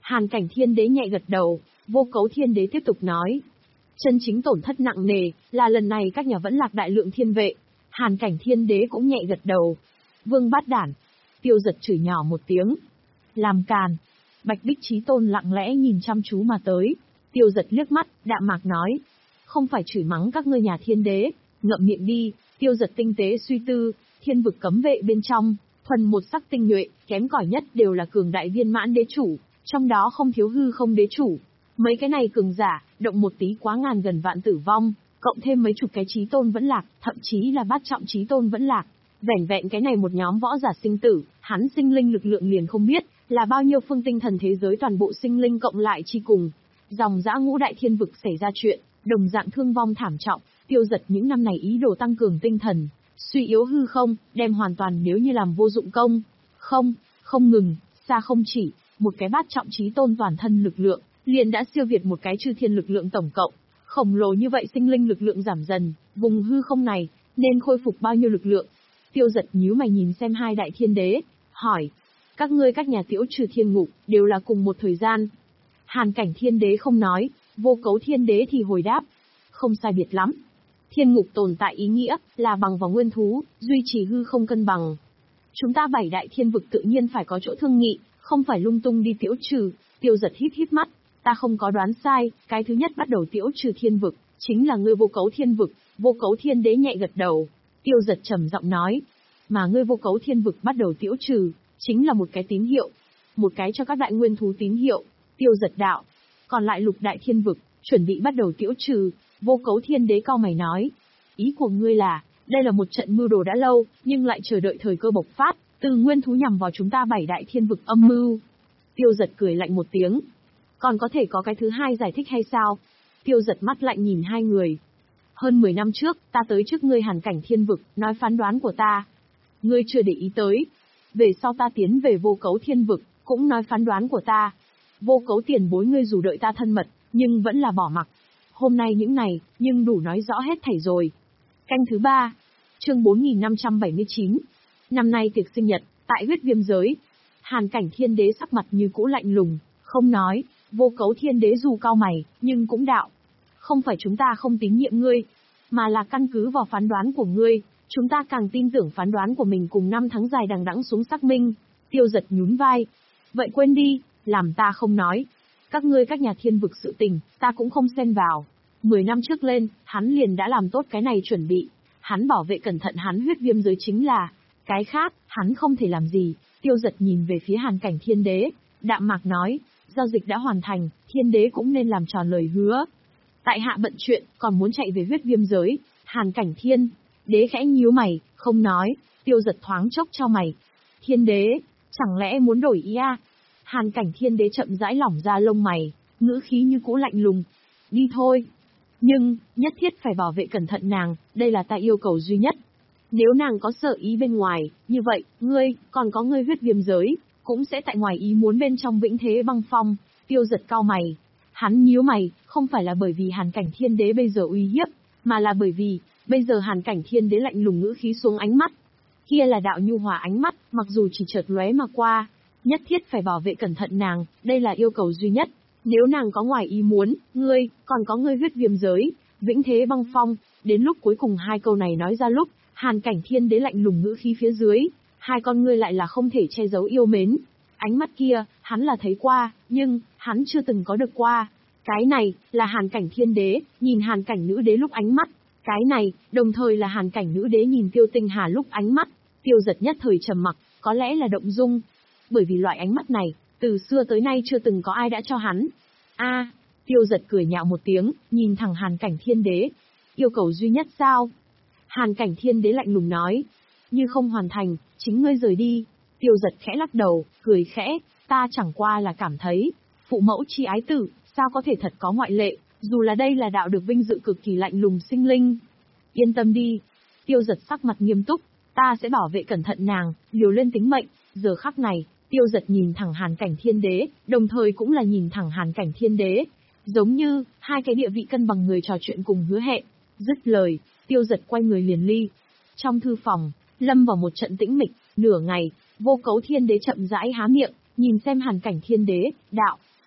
Hàn Cảnh Thiên Đế nhẹ gật đầu, Vô Cấu Thiên Đế tiếp tục nói. Chân chính tổn thất nặng nề, là lần này các nhà vẫn lạc đại lượng thiên vệ. Hàn Cảnh Thiên Đế cũng nhẹ gật đầu. Vương bát đản. Tiêu Giật chửi nhỏ một tiếng. Làm càn. Bạch Bích Chí Tôn lặng lẽ nhìn chăm chú mà tới. Tiêu Giật liếc mắt, đạm mạc nói. Không phải chửi mắng các ngươi nhà thiên đế, ngậm miệng đi. Tiêu Giật tinh tế suy tư, thiên vực cấm vệ bên trong, thuần một sắc tinh nhuệ, kém cỏi nhất đều là cường đại viên mãn đế chủ, trong đó không thiếu hư không đế chủ. Mấy cái này cường giả, động một tí quá ngàn gần vạn tử vong, cộng thêm mấy chục cái chí tôn vẫn lạc, thậm chí là bát trọng chí tôn vẫn lạc. Vẻn vẹn cái này một nhóm võ giả sinh tử, hắn sinh linh lực lượng liền không biết, là bao nhiêu phương tinh thần thế giới toàn bộ sinh linh cộng lại chi cùng. Dòng dã ngũ đại thiên vực xảy ra chuyện, đồng dạng thương vong thảm trọng, Tiêu Giật những năm này ý đồ tăng cường tinh thần, suy yếu hư không, đem hoàn toàn nếu như làm vô dụng công. Không, không ngừng, xa không chỉ, một cái bát trọng chí tôn toàn thân lực lượng, liền đã siêu việt một cái chư thiên lực lượng tổng cộng. Khổng lồ như vậy sinh linh lực lượng giảm dần, vùng hư không này, nên khôi phục bao nhiêu lực lượng? Tiêu Giật nhíu mày nhìn xem hai đại thiên đế, hỏi. Các ngươi các nhà Tiễu Trừ Thiên Ngục, đều là cùng một thời gian. Hàn Cảnh Thiên Đế không nói, Vô Cấu Thiên Đế thì hồi đáp. Không sai biệt lắm. Thiên Ngục tồn tại ý nghĩa, là bằng vào nguyên thú, duy trì hư không cân bằng. Chúng ta bảy đại thiên vực tự nhiên phải có chỗ thương nghị, không phải lung tung đi Tiễu Trừ. Tiêu Giật híp híp mắt, ta không có đoán sai, cái thứ nhất bắt đầu Tiễu Trừ thiên vực, chính là ngươi Vô Cấu Thiên vực. Vô Cấu Thiên Đế nhẹ gật đầu. Tiêu Giật trầm giọng nói, mà ngươi Vô Cấu Thiên vực bắt đầu Tiễu Trừ, chính là một cái tín hiệu, một cái cho các đại nguyên thú tín hiệu. Tiêu Giật đạo, còn lại lục đại thiên vực, chuẩn bị bắt đầu Tiễu Trừ. Vô Cấu Thiên Đế cau mày nói, ý của ngươi là, đây là một trận mưu đồ đã lâu, nhưng lại chờ đợi thời cơ bộc phát, từ nguyên thú nhằm vào chúng ta bảy đại thiên vực âm mưu. Tiêu Giật cười lạnh một tiếng, còn có thể có cái thứ hai giải thích hay sao? Tiêu Giật mắt lạnh nhìn hai người. Hơn mười năm trước, ta tới trước ngươi Hàn Cảnh Thiên vực, nói phán đoán của ta. Ngươi chưa để ý tới. Về sau ta tiến về Vô Cấu Thiên vực, cũng nói phán đoán của ta. Vô Cấu tiền bối ngươi dù đợi ta thân mật, nhưng vẫn là bỏ mặc. Hôm nay những này, nhưng đủ nói rõ hết thảy rồi. Canh thứ ba, chương bốn nghìn năm trăm bảy mươi chín. Năm nay tiệc sinh nhật, tại huyết viêm giới. Hàn Cảnh Thiên Đế sắc mặt như cũ lạnh lùng, không nói. Vô Cấu Thiên Đế dù cau mày, nhưng cũng đạo. Không phải chúng ta không tín nhiệm ngươi, mà là căn cứ vào phán đoán của ngươi, chúng ta càng tin tưởng phán đoán của mình cùng năm tháng dài đằng đẵng xuống xác minh. Tiêu Giật nhún vai. Vậy quên đi, làm ta không nói. Các ngươi các nhà thiên vực sự tình, ta cũng không xen vào. Mười năm trước lên, hắn liền đã làm tốt cái này chuẩn bị. Hắn bảo vệ cẩn thận hắn huyết viêm giới chính là. Cái khác, hắn không thể làm gì. Tiêu Giật nhìn về phía Hàn Cảnh Thiên Đế, đạm mạc nói, giao dịch đã hoàn thành, Thiên Đế cũng nên làm tròn lời hứa. Tại hạ bận chuyện, còn muốn chạy về huyết viêm giới. Hàn Cảnh Thiên Đế khẽ nhíu mày, không nói. Tiêu Giật thoáng chốc cho mày. Thiên Đế, chẳng lẽ muốn đổi ý à? Hàn Cảnh Thiên Đế chậm rãi lỏng ra lông mày, ngữ khí như cũ lạnh lùng. Đi thôi. Nhưng, nhất thiết phải bảo vệ cẩn thận nàng, đây là ta yêu cầu duy nhất. Nếu nàng có sợ ý bên ngoài, như vậy, ngươi, còn có ngươi huyết viêm giới, cũng sẽ tại ngoài ý muốn bên trong vĩnh thế băng phong. Tiêu Giật cau mày. Hắn nhíu mày, không phải là bởi vì Hàn Cảnh Thiên Đế bây giờ uy hiếp, mà là bởi vì, bây giờ Hàn Cảnh Thiên Đế lạnh lùng ngữ khí xuống ánh mắt. Kia là đạo nhu hòa ánh mắt, mặc dù chỉ chợt lóe mà qua. Nhất thiết phải bảo vệ cẩn thận nàng, đây là yêu cầu duy nhất. Nếu nàng có ngoài ý muốn, ngươi, còn có ngươi huyết viêm giới, vĩnh thế băng phong. Đến lúc cuối cùng hai câu này nói ra lúc, Hàn Cảnh Thiên Đế lạnh lùng ngữ khí phía dưới, hai con ngươi lại là không thể che giấu yêu mến. Ánh mắt kia, hắn là thấy qua, nhưng, hắn chưa từng có được qua. Cái này, là Hàn Cảnh Thiên Đế, nhìn Hàn Cảnh Nữ Đế lúc ánh mắt. Cái này, đồng thời là Hàn Cảnh Nữ Đế nhìn Tiêu Tinh Hà lúc ánh mắt. Tiêu Giật nhất thời trầm mặc, có lẽ là động dung. Bởi vì loại ánh mắt này, từ xưa tới nay chưa từng có ai đã cho hắn. A, à, Tiêu Giật cười nhạo một tiếng, nhìn thẳng Hàn Cảnh Thiên Đế. Yêu cầu duy nhất sao? Hàn Cảnh Thiên Đế lạnh lùng nói. Như không hoàn thành, chính ngươi rời đi. Tiêu Giật khẽ lắc đầu, cười khẽ, ta chẳng qua là cảm thấy, phụ mẫu chi ái tử, sao có thể thật có ngoại lệ, dù là đây là đạo được vinh dự cực kỳ lạnh lùng sinh linh. Yên tâm đi. Tiêu Giật sắc mặt nghiêm túc, ta sẽ bảo vệ cẩn thận nàng, liều lên tính mệnh. Giờ khắc này, Tiêu Giật nhìn thẳng Hàn Cảnh Thiên Đế, đồng thời cũng là nhìn thẳng Hàn Cảnh Thiên Đế. Giống như, hai cái địa vị cân bằng người trò chuyện cùng hứa hẹn. Dứt lời, Tiêu Giật quay người liền ly. Trong thư phòng, lâm vào một trận tĩnh mịch, nửa ngày, Vô Cấu Thiên Đế chậm rãi há miệng, nhìn xem Hàn Cảnh Thiên Đế, đạo.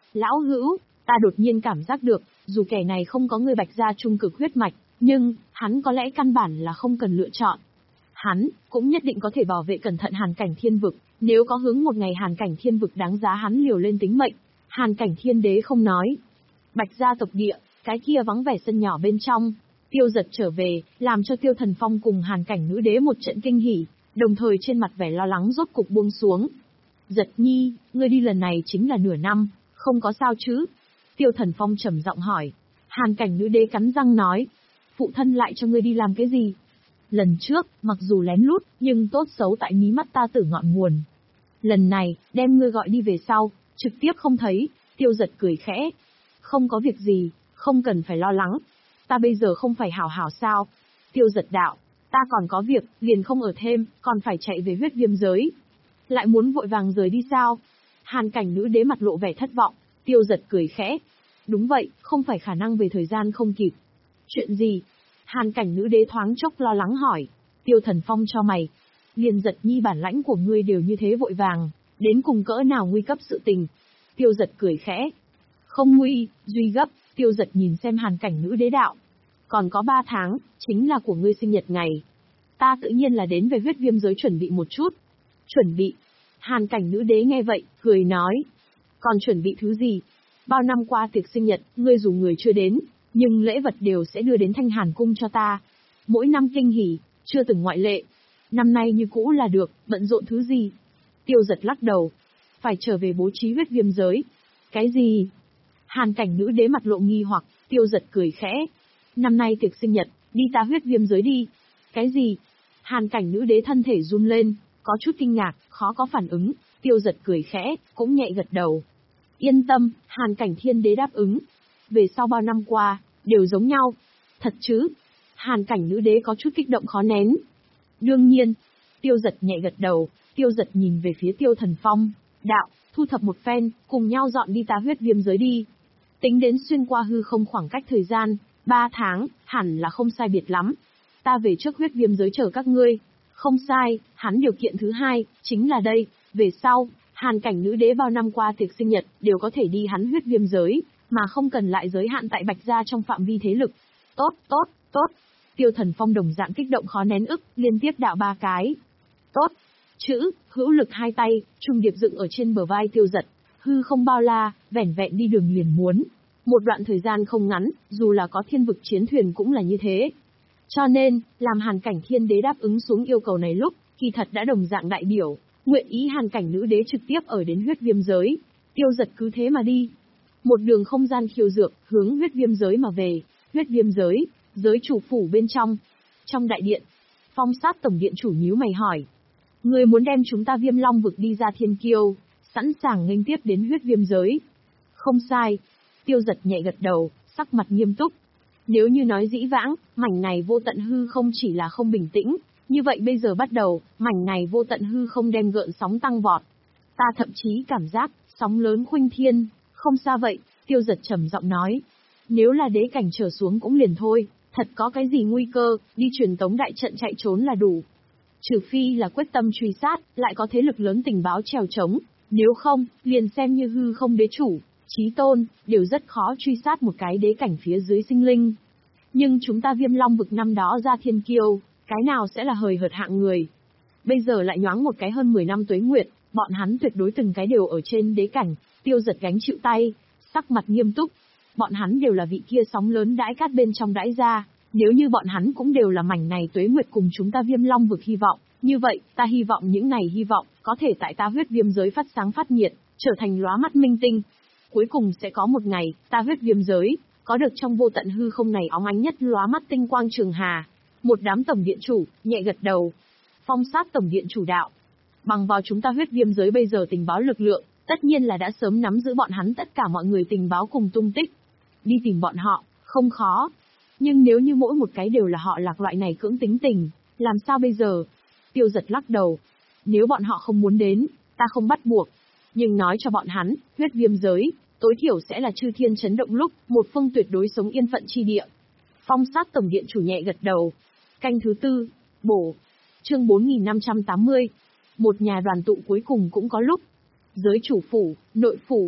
Lão hữu, ta đột nhiên cảm giác được, dù kẻ này không có người Bạch gia trung cực huyết mạch, nhưng, hắn có lẽ căn bản là không cần lựa chọn. Hắn, cũng nhất định có thể bảo vệ cẩn thận Hàn Cảnh Thiên Vực, nếu có hướng một ngày Hàn Cảnh Thiên Vực đáng giá hắn liều lên tính mệnh. Hàn Cảnh Thiên Đế không nói. Bạch gia tộc địa, cái kia vắng vẻ sân nhỏ bên trong, Tiêu Giật trở về, làm cho Tiêu Thần Phong cùng Hàn Cảnh Nữ Đế một trận kinh hỉ, đồng thời trên mặt vẻ lo lắng rốt cục buông xuống. Giật nhi, ngươi đi lần này chính là nửa năm, không có sao chứ? Tiêu Thần Phong trầm giọng hỏi. Hàn Cảnh Nữ Đế cắn răng nói. Phụ thân lại cho ngươi đi làm cái gì? Lần trước, mặc dù lén lút, nhưng tốt xấu tại mí mắt ta tử ngọn nguồn. Lần này, đem ngươi gọi đi về sau, trực tiếp không thấy. Tiêu Giật cười khẽ. Không có việc gì, không cần phải lo lắng. Ta bây giờ không phải hảo hảo sao? Tiêu Giật đạo. Ta còn có việc, liền không ở thêm, còn phải chạy về huyết viêm giới. Lại muốn vội vàng rời đi sao? Hàn Cảnh Nữ Đế mặt lộ vẻ thất vọng. Tiêu Giật cười khẽ. Đúng vậy, không phải khả năng về thời gian không kịp. Chuyện gì? Hàn Cảnh Nữ Đế thoáng chốc lo lắng hỏi. Tiêu Thần Phong cho mày. Liền Giật nhi bản lãnh của ngươi đều như thế vội vàng, đến cùng cỡ nào nguy cấp sự tình. Tiêu Giật cười khẽ. Không nguy, duy gấp. Tiêu Giật nhìn xem Hàn Cảnh Nữ Đế đạo. Còn có ba tháng, chính là của ngươi sinh nhật ngày. Ta tự nhiên là đến về huyết viêm giới chuẩn bị một chút. Chuẩn bị. Hàn Cảnh Nữ Đế nghe vậy, cười nói. Còn chuẩn bị thứ gì? Bao năm qua tiệc sinh nhật, ngươi dù người chưa đến, nhưng lễ vật đều sẽ đưa đến Thanh Hàn Cung cho ta. Mỗi năm kinh hỉ, chưa từng ngoại lệ. Năm nay như cũ là được, bận rộn thứ gì? Tiêu Giật lắc đầu. Phải trở về bố trí huyết viêm giới. Cái gì? Hàn Cảnh Nữ Đế mặt lộ nghi hoặc. Tiêu Giật cười khẽ. Năm nay tiệc sinh nhật, đi ta huyết viêm giới đi. Cái gì? Hàn Cảnh Nữ Đế thân thể run lên, có chút kinh ngạc, khó có phản ứng. Tiêu Giật cười khẽ, cũng nhẹ gật đầu. Yên tâm, Hàn Cảnh Thiên Đế đáp ứng. Về sau bao năm qua, đều giống nhau. Thật chứ? Hàn Cảnh Nữ Đế có chút kích động khó nén. Đương nhiên. Tiêu Giật nhẹ gật đầu. Tiêu Giật nhìn về phía Tiêu Thần Phong. Đạo, thu thập một phen, cùng nhau dọn đi ta huyết viêm giới đi. Tính đến xuyên qua hư không khoảng cách thời gian, ba tháng, hẳn là không sai biệt lắm. Ta về trước huyết viêm giới chờ các ngươi. Không sai, hắn điều kiện thứ hai, chính là đây. Về sau, Hàn Cảnh Nữ Đế bao năm qua tiệc sinh nhật, đều có thể đi hắn huyết viêm giới, mà không cần lại giới hạn tại Bạch gia trong phạm vi thế lực. Tốt, tốt, tốt. Tiêu Thần Phong đồng dạng kích động khó nén ức, liên tiếp đạo ba cái. Tốt. Chữ, hữu lực hai tay, trung điệp dựng ở trên bờ vai Tiêu Giật. Hư không bao la, vẻn vẹn đi đường liền muốn. Một đoạn thời gian không ngắn, dù là có thiên vực chiến thuyền cũng là như thế. Cho nên, làm Hàn Cảnh Thiên Đế đáp ứng xuống yêu cầu này lúc, kỳ thật đã đồng dạng đại biểu, nguyện ý Hàn Cảnh Nữ Đế trực tiếp ở đến huyết viêm giới. Tiêu Giật cứ thế mà đi. Một đường không gian khiêu dược, hướng huyết viêm giới mà về. Huyết viêm giới, giới chủ phủ bên trong. Trong đại điện, Phong Sát tổng điện chủ nhíu mày hỏi. Người muốn đem chúng ta Viêm Long vực đi ra thiên kiêu, sẵn sàng nghênh tiếp đến huyết viêm giới. Không sai. Tiêu Giật nhẹ gật đầu, sắc mặt nghiêm túc. Nếu như nói dĩ vãng, mảnh này vô tận hư không chỉ là không bình tĩnh, như vậy bây giờ bắt đầu, mảnh này vô tận hư không đem gợn sóng tăng vọt. Ta thậm chí cảm giác, sóng lớn khuynh thiên, không xa vậy, Tiêu Giật trầm giọng nói. Nếu là đế cảnh trở xuống cũng liền thôi, thật có cái gì nguy cơ, đi truyền tống đại trận chạy trốn là đủ. Trừ phi là quyết tâm truy sát, lại có thế lực lớn tình báo trèo trống, nếu không, liền xem như hư không đế chủ, chí tôn, đều rất khó truy sát một cái đế cảnh phía dưới sinh linh. Nhưng chúng ta Viêm Long vực năm đó ra thiên kiêu, cái nào sẽ là hời hợt hạng người. Bây giờ lại nhoáng một cái hơn mười năm tuế nguyệt, bọn hắn tuyệt đối từng cái đều ở trên đế cảnh. Tiêu Giật gánh chịu tay, sắc mặt nghiêm túc. Bọn hắn đều là vị kia sóng lớn đãi cát bên trong đãi ra, nếu như bọn hắn cũng đều là mảnh này tuế nguyệt cùng chúng ta Viêm Long vực hy vọng, như vậy, ta hy vọng những này hy vọng, có thể tại ta huyết viêm giới phát sáng phát nhiệt, trở thành lóa mắt minh tinh. Cuối cùng sẽ có một ngày, ta huyết viêm giới, có được trong vô tận hư không này óng ánh nhất lóa mắt tinh quang trường hà. Một đám tổng điện chủ, nhẹ gật đầu. Phong Sát tổng điện chủ đạo. Bằng vào chúng ta huyết viêm giới bây giờ tình báo lực lượng, tất nhiên là đã sớm nắm giữ bọn hắn tất cả mọi người tình báo cùng tung tích. Đi tìm bọn họ, không khó. Nhưng nếu như mỗi một cái đều là họ Lạc loại này cưỡng tính tình, làm sao bây giờ? Tiêu Giật lắc đầu. Nếu bọn họ không muốn đến, ta không bắt buộc. Nhưng nói cho bọn hắn, huyết viêm giới, tối thiểu sẽ là chư thiên chấn động lúc, một phương tuyệt đối sống yên phận chi địa. Phong Sát tổng điện chủ nhẹ gật đầu. Canh thứ tư, bổ. Chương bốn nghìn năm trăm tám mươi. Một nhà đoàn tụ cuối cùng cũng có lúc. Giới chủ phủ, nội phủ.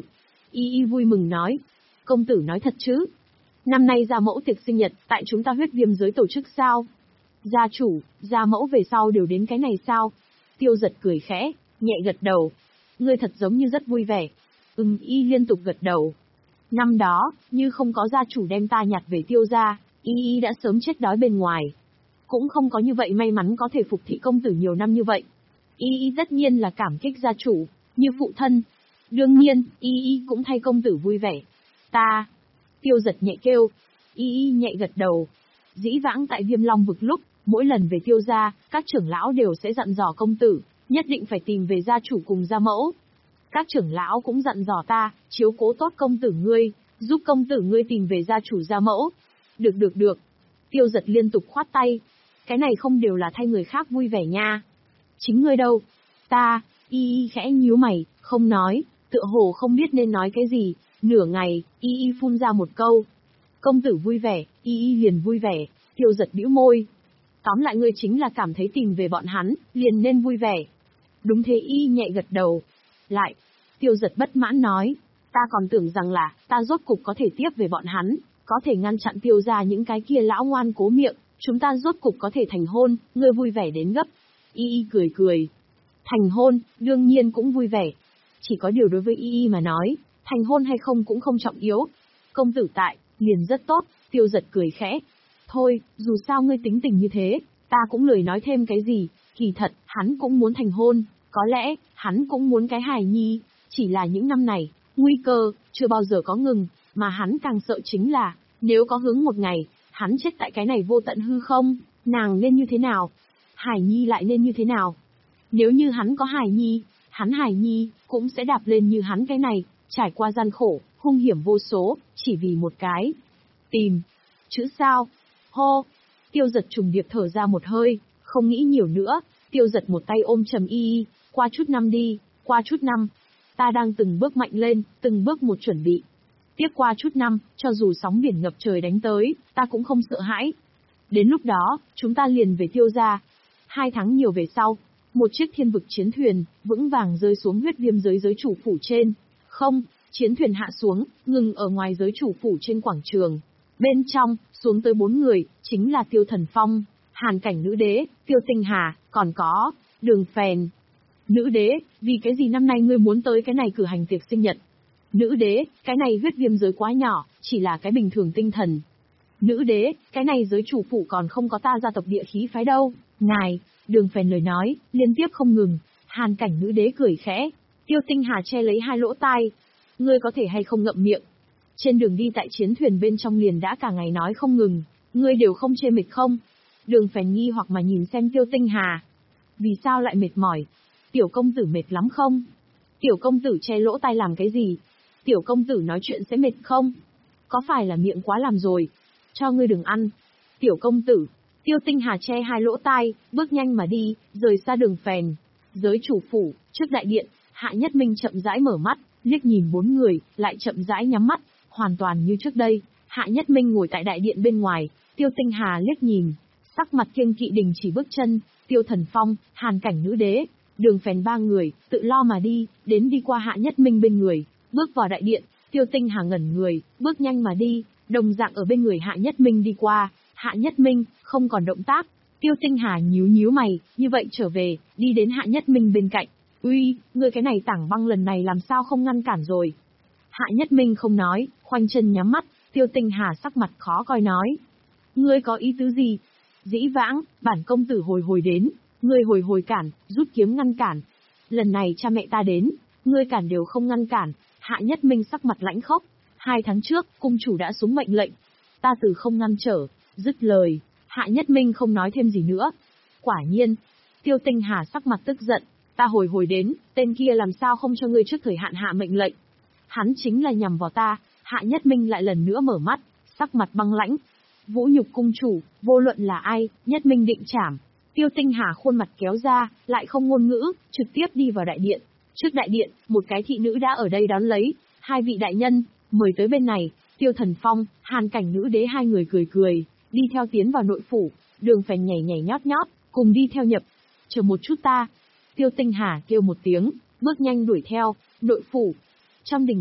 Y Y vui mừng nói. Công tử nói thật chứ? Năm nay gia mẫu tiệc sinh nhật, tại chúng ta huyết viêm giới tổ chức sao? Gia chủ, gia mẫu về sau đều đến cái này sao? Tiêu Giật cười khẽ, nhẹ gật đầu. Ngươi thật giống như rất vui vẻ. Ừm, Y liên tục gật đầu. Năm đó, như không có gia chủ đem ta nhặt về Tiêu gia, Y Y đã sớm chết đói bên ngoài. Cũng không có như vậy may mắn có thể phục thị công tử nhiều năm như vậy. Y Y tất nhiên là cảm kích gia chủ, như phụ thân. Đương nhiên, Y Y cũng thay công tử vui vẻ. Ta... Tiêu Giật nhẹ kêu. Y Y nhẹ gật đầu. Dĩ vãng tại Viêm Long vực lúc, mỗi lần về Tiêu gia, các trưởng lão đều sẽ dặn dò công tử, nhất định phải tìm về gia chủ cùng gia mẫu. Các trưởng lão cũng dặn dò ta, chiếu cố tốt công tử ngươi, giúp công tử ngươi tìm về gia chủ gia mẫu. Được được được. Tiêu Giật liên tục khoát tay. Cái này không đều là thay người khác vui vẻ nha. Chính ngươi đâu? Ta, Y Y khẽ nhíu mày, không nói, tựa hồ không biết nên nói cái gì. Nửa ngày, Y Y phun ra một câu. Công tử vui vẻ, Y Y liền vui vẻ. Tiêu Giật bĩu môi. Tóm lại ngươi chính là cảm thấy tìm về bọn hắn, liền nên vui vẻ. Đúng thế. Y nhẹ gật đầu. Lại, Tiêu Giật bất mãn nói. Ta còn tưởng rằng là, ta rốt cục có thể tiếp về bọn hắn, có thể ngăn chặn Tiêu gia những cái kia lão ngoan cố miệng, chúng ta rốt cục có thể thành hôn, ngươi vui vẻ đến gấp. Y Y cười cười. Thành hôn, đương nhiên cũng vui vẻ. Chỉ có điều đối với Y Y mà nói, thành hôn hay không cũng không trọng yếu. Công tử tại, liền rất tốt. Tiêu Giật cười khẽ. Thôi, dù sao ngươi tính tình như thế, ta cũng lười nói thêm cái gì. Kỳ thật, hắn cũng muốn thành hôn, có lẽ, hắn cũng muốn cái hài nhi. Chỉ là những năm này, nguy cơ, chưa bao giờ có ngừng, mà hắn càng sợ chính là, nếu có hướng một ngày, hắn chết tại cái này vô tận hư không, nàng nên như thế nào? Hải nhi lại nên như thế nào? Nếu như hắn có hài nhi, hắn hài nhi, cũng sẽ đạp lên như hắn cái này, trải qua gian khổ, hung hiểm vô số, chỉ vì một cái. Tìm. Chữ sao? Hô. Tiêu Giật trùng điệp thở ra một hơi, không nghĩ nhiều nữa. Tiêu Giật một tay ôm trầm Y Y. Qua chút năm đi, qua chút năm. Ta đang từng bước mạnh lên, từng bước một chuẩn bị. Tiếp qua chút năm, cho dù sóng biển ngập trời đánh tới, ta cũng không sợ hãi. Đến lúc đó, chúng ta liền về Tiêu gia. Hai tháng nhiều về sau, một chiếc thiên vực chiến thuyền, vững vàng rơi xuống huyết viêm giới giới chủ phủ trên. Không, chiến thuyền hạ xuống, ngừng ở ngoài giới chủ phủ trên quảng trường. Bên trong, xuống tới bốn người, chính là Tiêu Thần Phong, Hàn Cảnh Nữ Đế, Tiêu Tinh Hà, còn có Đường Phèn. Nữ Đế, vì cái gì năm nay ngươi muốn tới cái này cử hành tiệc sinh nhật? Nữ Đế, cái này huyết viêm giới quá nhỏ, chỉ là cái bình thường tinh thần. Nữ Đế, cái này giới chủ phủ còn không có ta gia tộc địa khí phái đâu. Ngài, Đường Phèn lời nói, liên tiếp không ngừng. Hàn Cảnh Nữ Đế cười khẽ. Tiêu Tinh Hà che lấy hai lỗ tai. Ngươi có thể hay không ngậm miệng? Trên đường đi tại chiến thuyền bên trong liền đã cả ngày nói không ngừng. Ngươi đều không chê mệt không? Đường Phèn nghi hoặc mà nhìn xem Tiêu Tinh Hà. Vì sao lại mệt mỏi? Tiểu công tử mệt lắm không? Tiểu công tử che lỗ tai làm cái gì? Tiểu công tử nói chuyện sẽ mệt không? Có phải là miệng quá làm rồi? Cho ngươi đừng ăn. Tiểu công tử. Tiêu Tinh Hà che hai lỗ tai, bước nhanh mà đi, rời xa Đường Phèn. Giới chủ phủ, trước đại điện, Hạ Nhất Minh chậm rãi mở mắt, liếc nhìn bốn người, lại chậm rãi nhắm mắt, hoàn toàn như trước đây. Hạ Nhất Minh ngồi tại đại điện bên ngoài, Tiêu Tinh Hà liếc nhìn, sắc mặt kiêng kỵ đình chỉ bước chân. Tiêu Thần Phong, Hàn Cảnh Nữ Đế, Đường Phèn ba người, tự lo mà đi, đến đi qua Hạ Nhất Minh bên người, bước vào đại điện. Tiêu Tinh Hà ngẩn người, bước nhanh mà đi, đồng dạng ở bên người Hạ Nhất Minh đi qua. Hạ Nhất Minh, không còn động tác. Tiêu Tinh Hà nhíu nhíu mày, như vậy trở về, đi đến Hạ Nhất Minh bên cạnh. Uy, ngươi cái này tảng băng lần này làm sao không ngăn cản rồi? Hạ Nhất Minh không nói, khoanh chân nhắm mắt. Tiêu Tinh Hà sắc mặt khó coi nói. Ngươi có ý tứ gì? Dĩ vãng, bản công tử hồi hồi đến, ngươi hồi hồi cản, rút kiếm ngăn cản. Lần này cha mẹ ta đến, ngươi cản đều không ngăn cản. Hạ Nhất Minh sắc mặt lãnh khốc. Hai tháng trước, cung chủ đã xuống mệnh lệnh. Ta từ không ngăn trở. Dứt lời, Hạ Nhất Minh không nói thêm gì nữa. Quả nhiên, Tiêu Tinh Hà sắc mặt tức giận. Ta hồi hồi đến, tên kia làm sao không cho ngươi trước thời hạn hạ mệnh lệnh? Hắn chính là nhằm vào ta. Hạ Nhất Minh lại lần nữa mở mắt, sắc mặt băng lãnh. Vũ nhục cung chủ, vô luận là ai, Nhất Minh định trảm. Tiêu Tinh Hà khuôn mặt kéo ra, lại không ngôn ngữ, trực tiếp đi vào đại điện. Trước đại điện, một cái thị nữ đã ở đây đón lấy. Hai vị đại nhân, mời tới bên này. Tiêu Thần Phong, Hàn Cảnh Nữ Đế hai người cười cười, đi theo tiến vào nội phủ. Đường Phèn nhảy nhảy nhót nhót, cùng đi theo nhập. Chờ một chút ta. Tiêu Tinh Hà kêu một tiếng, bước nhanh đuổi theo. Nội phủ. Trong đình viện,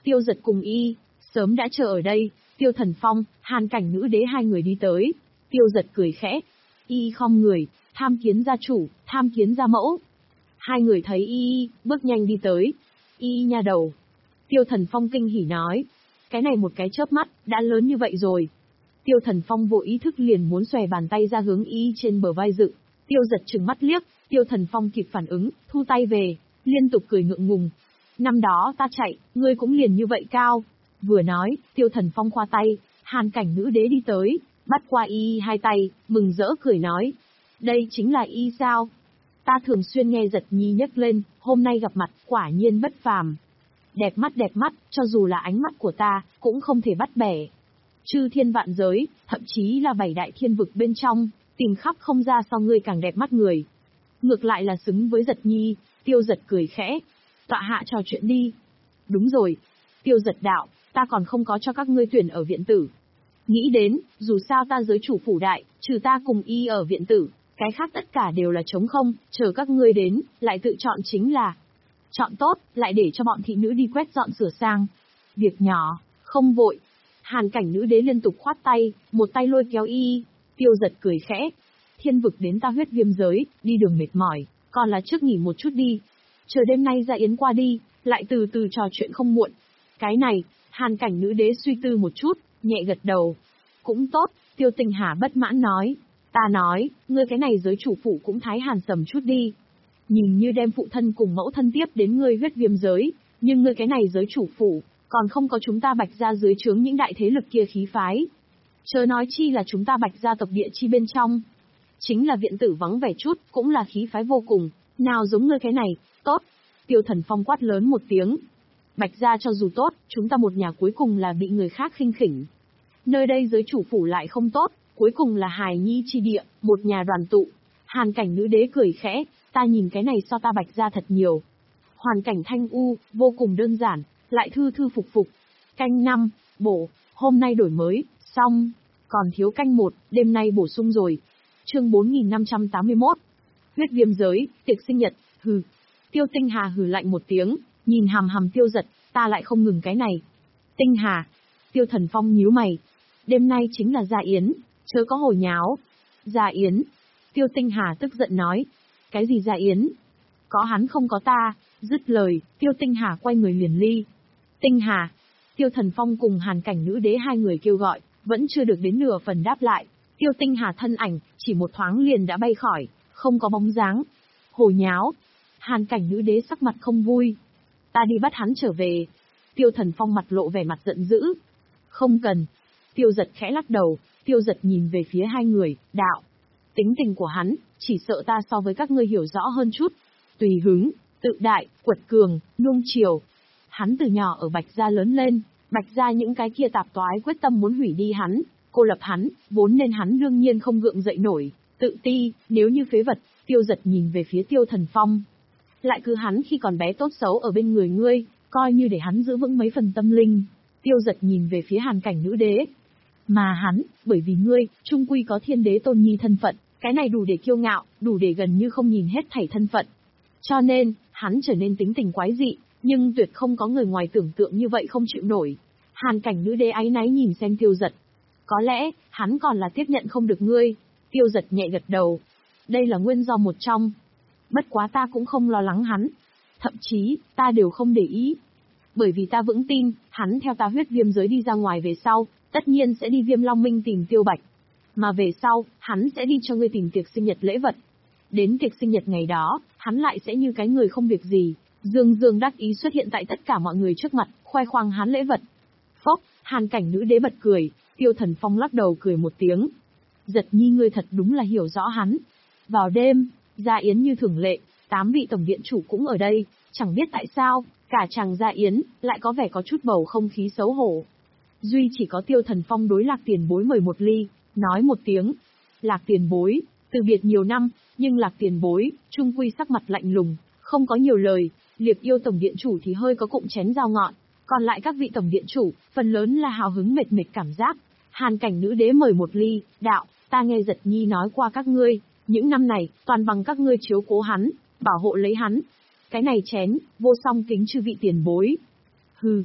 Tiêu Giật cùng y, sớm đã chờ ở đây, Tiêu Thần Phong, Hàn Cảnh Nữ Đế hai người đi tới. Tiêu Giật cười khẽ, y khom người, tham kiến gia chủ, tham kiến gia mẫu. Hai người thấy y, bước nhanh đi tới. Y nha đầu. Tiêu Thần Phong kinh hỉ nói, cái này một cái chớp mắt, đã lớn như vậy rồi. Tiêu Thần Phong vô ý thức liền muốn xòe bàn tay ra hướng y trên bờ vai dựng. Tiêu Giật trừng mắt liếc, Tiêu Thần Phong kịp phản ứng, thu tay về, liên tục cười ngượng ngùng. Năm đó ta chạy, ngươi cũng liền như vậy cao. Vừa nói, Tiêu Thần Phong khoa tay, Hàn Cảnh Nữ Đế đi tới, bắt qua y hai tay, mừng rỡ cười nói. Đây chính là y sao? Ta thường xuyên nghe Giật Nhi nhắc lên, hôm nay gặp mặt, quả nhiên bất phàm. Đẹp mắt đẹp mắt, cho dù là ánh mắt của ta, cũng không thể bắt bẻ. Chư thiên vạn giới, thậm chí là bảy đại thiên vực bên trong, tìm khắp không ra so ngươi càng đẹp mắt người. Ngược lại là xứng với Giật Nhi, Tiêu Giật cười khẽ. Tọa hạ trò chuyện đi. Đúng rồi. Tiêu Giật đạo, ta còn không có cho các ngươi tuyển ở viện tử. Nghĩ đến, dù sao ta giới chủ phủ đại, trừ ta cùng y ở viện tử, cái khác tất cả đều là trống không, chờ các ngươi đến, lại tự chọn chính là. Chọn tốt, lại để cho bọn thị nữ đi quét dọn sửa sang. Việc nhỏ, không vội. Hàn Cảnh Nữ Đế liên tục khoát tay, một tay lôi kéo y. Tiêu Giật cười khẽ. Thiên vực đến ta huyết viêm giới, đi đường mệt mỏi, còn là trước nghỉ một chút đi. Chờ đêm nay ra yến qua đi, lại từ từ trò chuyện không muộn. Cái này, Hàn Cảnh Nữ Đế suy tư một chút, nhẹ gật đầu. Cũng tốt, Tiêu Tinh Hà bất mãn nói. Ta nói, ngươi cái này giới chủ phủ cũng thái hàn sầm chút đi. Nhìn như đem phụ thân cùng mẫu thân tiếp đến ngươi huyết viêm giới, nhưng ngươi cái này giới chủ phủ, còn không có chúng ta Bạch gia dưới trướng những đại thế lực kia khí phái. Chớ nói chi là chúng ta Bạch gia tộc địa chi bên trong. Chính là viện tử vắng vẻ chút, cũng là khí phái vô cùng, nào giống ngươi cái này, tốt. Tiêu Thần Phong quát lớn một tiếng. Bạch gia cho dù tốt, chúng ta một nhà cuối cùng là bị người khác khinh khỉnh. Nơi đây giới chủ phủ lại không tốt, cuối cùng là hài nhi chi địa, một nhà đoàn tụ. Hàn Cảnh Nữ Đế cười khẽ, ta nhìn cái này so ta Bạch gia thật nhiều. Hoàn cảnh thanh u, vô cùng đơn giản, lại thư thư phục phục. Canh năm, bổ, hôm nay đổi mới, xong. Còn thiếu canh một, đêm nay bổ sung rồi. Chương bốn nghìn năm trăm tám mươi mốt. Huyết viêm giới, tiệc sinh nhật, hừ. Tiêu Tinh Hà hừ lạnh một tiếng, nhìn hằm hằm Tiêu Giật, ta lại không ngừng cái này. Tinh Hà. Tiêu Thần Phong nhíu mày. Đêm nay chính là gia yến, chớ có hồ nháo. Gia yến. Tiêu Tinh Hà tức giận nói. Cái gì gia yến? Có hắn không có ta. Dứt lời, Tiêu Tinh Hà quay người liền ly. Tinh Hà. Tiêu Thần Phong cùng Hàn Cảnh Nữ Đế hai người kêu gọi, vẫn chưa được đến nửa phần đáp lại. Tiêu Tinh Hà thân ảnh, chỉ một thoáng liền đã bay khỏi, không có bóng dáng. Hồ nháo. Hàn Cảnh Nữ Đế sắc mặt không vui. Ta đi bắt hắn trở về. Tiêu Thần Phong mặt lộ vẻ mặt giận dữ. Không cần. Tiêu Giật khẽ lắc đầu, Tiêu Giật nhìn về phía hai người, đạo. Tính tình của hắn, chỉ sợ ta so với các ngươi hiểu rõ hơn chút. Tùy hứng, tự đại, quật cường, nuông chiều. Hắn từ nhỏ ở Bạch gia lớn lên, Bạch gia những cái kia tạp toái quyết tâm muốn hủy đi hắn, cô lập hắn, vốn nên hắn đương nhiên không gượng dậy nổi, tự ti, nếu như phế vật. Tiêu Giật nhìn về phía Tiêu Thần Phong. Lại cứ hắn khi còn bé tốt xấu ở bên người ngươi, coi như để hắn giữ vững mấy phần tâm linh. Tiêu Giật nhìn về phía Hàn Cảnh Nữ Đế. Mà hắn, bởi vì ngươi, trung quy có thiên đế tôn nhi thân phận, cái này đủ để kiêu ngạo, đủ để gần như không nhìn hết thảy thân phận. Cho nên, hắn trở nên tính tình quái dị, nhưng tuyệt không có người ngoài tưởng tượng như vậy không chịu nổi. Hàn Cảnh Nữ Đế áy náy nhìn xem Tiêu Giật. Có lẽ, hắn còn là tiếp nhận không được ngươi. Tiêu Giật nhẹ gật đầu. Đây là nguyên do một trong. Bất quá ta cũng không lo lắng hắn. Thậm chí, ta đều không để ý. Bởi vì ta vững tin, hắn theo ta huyết viêm giới đi ra ngoài về sau, tất nhiên sẽ đi Viêm Long Minh tìm Tiêu Bạch. Mà về sau, hắn sẽ đi cho ngươi tìm tiệc sinh nhật lễ vật. Đến tiệc sinh nhật ngày đó, hắn lại sẽ như cái người không việc gì, dương dương đắc ý xuất hiện tại tất cả mọi người trước mặt, khoe khoang hắn lễ vật. Phốc, Hàn Cảnh Nữ Đế bật cười, Tiêu Thần Phong lắc đầu cười một tiếng. Giật Nhi ngươi thật đúng là hiểu rõ hắn. Vào đêm, gia yến như thường lệ, tám vị tổng điện chủ cũng ở đây, chẳng biết tại sao, cả chàng gia yến, lại có vẻ có chút bầu không khí xấu hổ. Duy chỉ có Tiêu Thần Phong đối Lạc Tiền Bối mời một ly, nói một tiếng. Lạc Tiền Bối, từ biệt nhiều năm, nhưng Lạc Tiền Bối, trung quy sắc mặt lạnh lùng, không có nhiều lời. Liệp Yêu tổng điện chủ thì hơi có cụm chén dao ngọn, còn lại các vị tổng điện chủ, phần lớn là hào hứng mệt mệt cảm giác. Hàn Cảnh Nữ Đế mời một ly, đạo, ta nghe Giật Nhi nói qua các ngươi, những năm này, toàn bằng các ngươi chiếu cố hắn, bảo hộ lấy hắn. Cái này chén, vô song kính chư vị tiền bối. Hừ.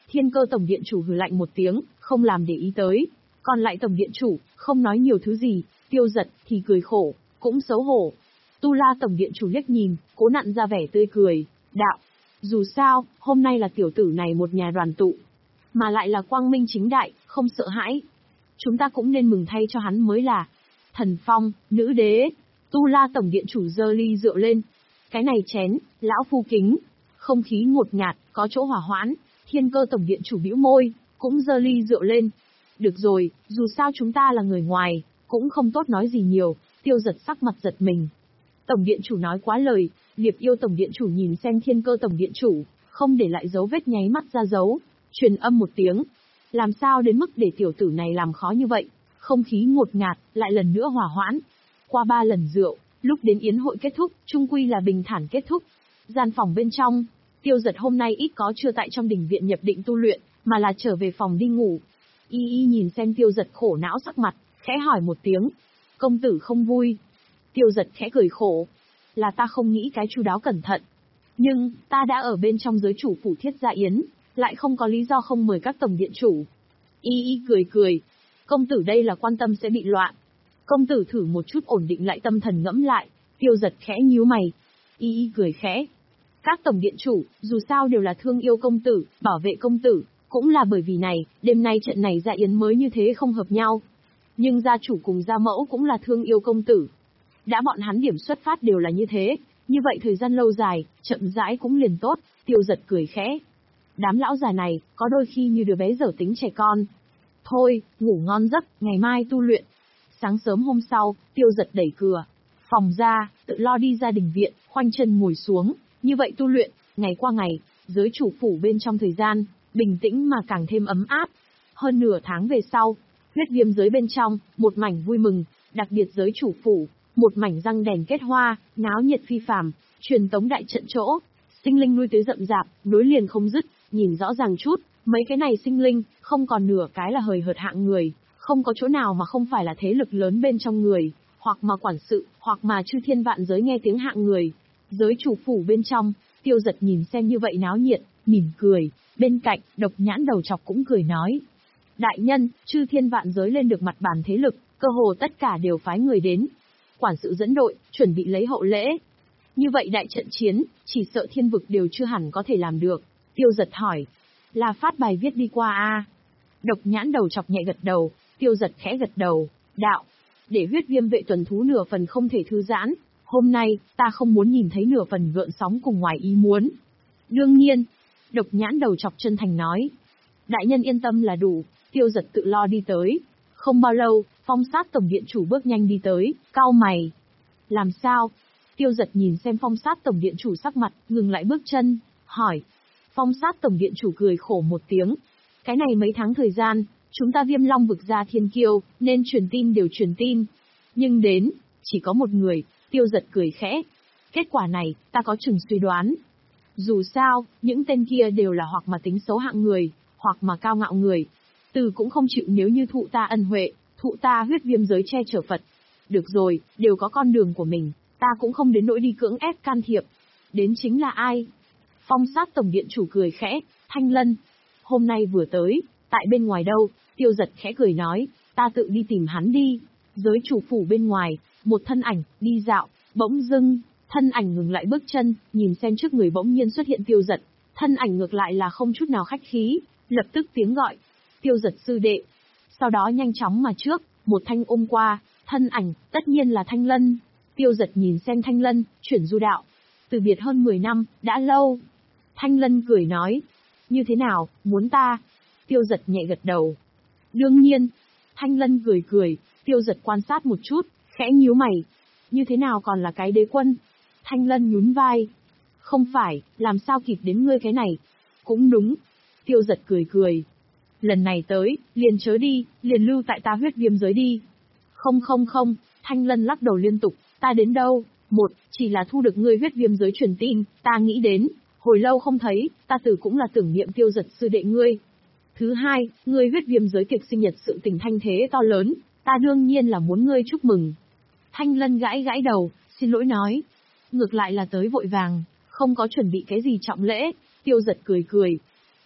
Thiên Cơ tổng điện chủ hừ lạnh một tiếng, không làm để ý tới. Còn lại tổng điện chủ, không nói nhiều thứ gì, Tiêu Dật thì cười khổ, cũng xấu hổ. Tu La tổng điện chủ liếc nhìn, cố nặn ra vẻ tươi cười, đạo. Dù sao, hôm nay là tiểu tử này một nhà đoàn tụ. Mà lại là quang minh chính đại, không sợ hãi. Chúng ta cũng nên mừng thay cho hắn mới là. Thần Phong, nữ đế. Tu La tổng điện chủ giơ ly rượu lên. Cái này chén, lão phu kính. Không khí ngột ngạt, có chỗ hỏa hoãn. Thiên Cơ tổng điện chủ bĩu môi, cũng giơ ly rượu lên. Được rồi, dù sao chúng ta là người ngoài, cũng không tốt nói gì nhiều. Tiêu Dật sắc mặt giật mình. Tổng điện chủ nói quá lời. Liệp Yêu tổng điện chủ nhìn xem Thiên Cơ tổng điện chủ, không để lại dấu vết nháy mắt ra dấu, truyền âm một tiếng. Làm sao đến mức để tiểu tử này làm khó như vậy? Không khí ngột ngạt, lại lần nữa hỏa hoãn. Qua ba lần rượu, lúc đến yến hội kết thúc, chung quy là bình thản kết thúc. Gian phòng bên trong, Tiêu Dật hôm nay ít có chưa tại trong đình viện nhập định tu luyện, mà là trở về phòng đi ngủ. Y Y nhìn xem Tiêu Dật khổ não sắc mặt, khẽ hỏi một tiếng. Công tử không vui. Tiêu Dật khẽ cười khổ. Là ta không nghĩ cái chu đáo cẩn thận. Nhưng, ta đã ở bên trong giới chủ phủ thiết gia yến, lại không có lý do không mời các tổng điện chủ. Y Y cười cười. Công tử đây là quan tâm sẽ bị loạn. Công tử thử một chút ổn định lại tâm thần ngẫm lại. Tiêu Dật khẽ nhíu mày. Y Y cười khẽ. Các tổng điện chủ, dù sao đều là thương yêu công tử, bảo vệ công tử. Cũng là bởi vì này, đêm nay trận này gia yến mới như thế không hợp nhau. Nhưng gia chủ cùng gia mẫu cũng là thương yêu công tử. Đã bọn hắn điểm xuất phát đều là như thế, như vậy thời gian lâu dài, chậm rãi cũng liền tốt. Tiêu Dật cười khẽ. Đám lão già này, có đôi khi như đứa bé dở tính trẻ con. Thôi, ngủ ngon giấc, ngày mai tu luyện. Sáng sớm hôm sau, Tiêu Dật đẩy cửa phòng ra, tự lo đi ra đình viện, khoanh chân ngồi xuống. Như vậy tu luyện, ngày qua ngày, giới chủ phủ bên trong thời gian, bình tĩnh mà càng thêm ấm áp. Hơn nửa tháng về sau, huyết viêm giới bên trong, một mảnh vui mừng, đặc biệt giới chủ phủ, một mảnh răng đèn kết hoa, náo nhiệt phi phàm, truyền tống đại trận chỗ, sinh linh nuôi tới rậm rạp, nối liền không dứt, nhìn rõ ràng chút, mấy cái này sinh linh, không còn nửa cái là hời hợt hạng người, không có chỗ nào mà không phải là thế lực lớn bên trong người, hoặc mà quản sự, hoặc mà chư thiên vạn giới nghe tiếng hạng người. Giới chủ phủ bên trong, Tiêu Dật nhìn xem như vậy náo nhiệt, mỉm cười, bên cạnh, Độc Nhãn đầu chọc cũng cười nói. Đại nhân, chư thiên vạn giới lên được mặt bàn thế lực, cơ hồ tất cả đều phái người đến. Quản sự dẫn đội, chuẩn bị lấy hậu lễ. Như vậy đại trận chiến, chỉ sợ thiên vực đều chưa hẳn có thể làm được. Tiêu Dật hỏi, là phát bài viết đi qua a? Độc Nhãn đầu chọc nhẹ gật đầu, Tiêu Dật khẽ gật đầu, đạo, để huyết viêm vệ tuần thú nửa phần không thể thư giãn. Hôm nay, ta không muốn nhìn thấy nửa phần gợn sóng cùng ngoài ý muốn. Đương nhiên, Độc Nhãn đầu chọc chân thành nói. Đại nhân yên tâm là đủ. Tiêu Dật tự lo đi tới. Không bao lâu, Phong Sát tổng điện chủ bước nhanh đi tới, cau mày. Làm sao? Tiêu Dật nhìn xem Phong Sát tổng điện chủ sắc mặt, ngừng lại bước chân, hỏi. Phong Sát tổng điện chủ cười khổ một tiếng. Cái này mấy tháng thời gian, chúng ta Viêm Long vực ra thiên kiêu, nên truyền tin đều truyền tin. Nhưng đến, chỉ có một người. Tiêu Dật cười khẽ. Kết quả này, ta có chừng suy đoán. Dù sao, những tên kia đều là hoặc mà tính xấu hạng người, hoặc mà cao ngạo người. Từ cũng không chịu nếu như thụ ta ân huệ, thụ ta huyết viêm giới che chở Phật. Được rồi, đều có con đường của mình, ta cũng không đến nỗi đi cưỡng ép can thiệp. Đến chính là ai? Phong Sát tổng điện chủ cười khẽ, Thanh Lân. Hôm nay vừa tới, tại bên ngoài đâu? Tiêu Dật khẽ cười nói, ta tự đi tìm hắn đi. Giới chủ phủ bên ngoài, một thân ảnh, đi dạo, bỗng dưng, thân ảnh ngừng lại bước chân, nhìn xem trước người bỗng nhiên xuất hiện Tiêu Dật. Thân ảnh ngược lại là không chút nào khách khí, lập tức tiếng gọi, Tiêu Dật sư đệ. Sau đó nhanh chóng mà trước, một thanh ôm qua, thân ảnh, tất nhiên là Thanh Lân. Tiêu Dật nhìn xem Thanh Lân, chuyển du đạo. Từ biệt hơn mười năm, đã lâu. Thanh Lân cười nói, như thế nào, muốn ta? Tiêu Dật nhẹ gật đầu. Đương nhiên. Thanh Lân cười cười, Tiêu Dật quan sát một chút, khẽ nhíu mày. Như thế nào còn là cái đế quân? Thanh Lân nhún vai. Không phải, làm sao kịp đến ngươi cái này? Cũng đúng. Tiêu Dật cười cười. Lần này tới, liền chớ đi, liền lưu tại ta huyết viêm giới đi. Không không không, Thanh Lân lắc đầu liên tục, ta đến đâu? Một, chỉ là thu được ngươi huyết viêm giới truyền tin, ta nghĩ đến. Hồi lâu không thấy, ta tử cũng là tưởng niệm Tiêu Dật sư đệ ngươi. Thứ hai, ngươi huyết viêm giới tiệc sinh nhật sự tình thanh thế to lớn, ta đương nhiên là muốn ngươi chúc mừng. Thanh Lân gãi gãi đầu, xin lỗi nói. Ngược lại là tới vội vàng, không có chuẩn bị cái gì trọng lễ. Tiêu Dật cười cười.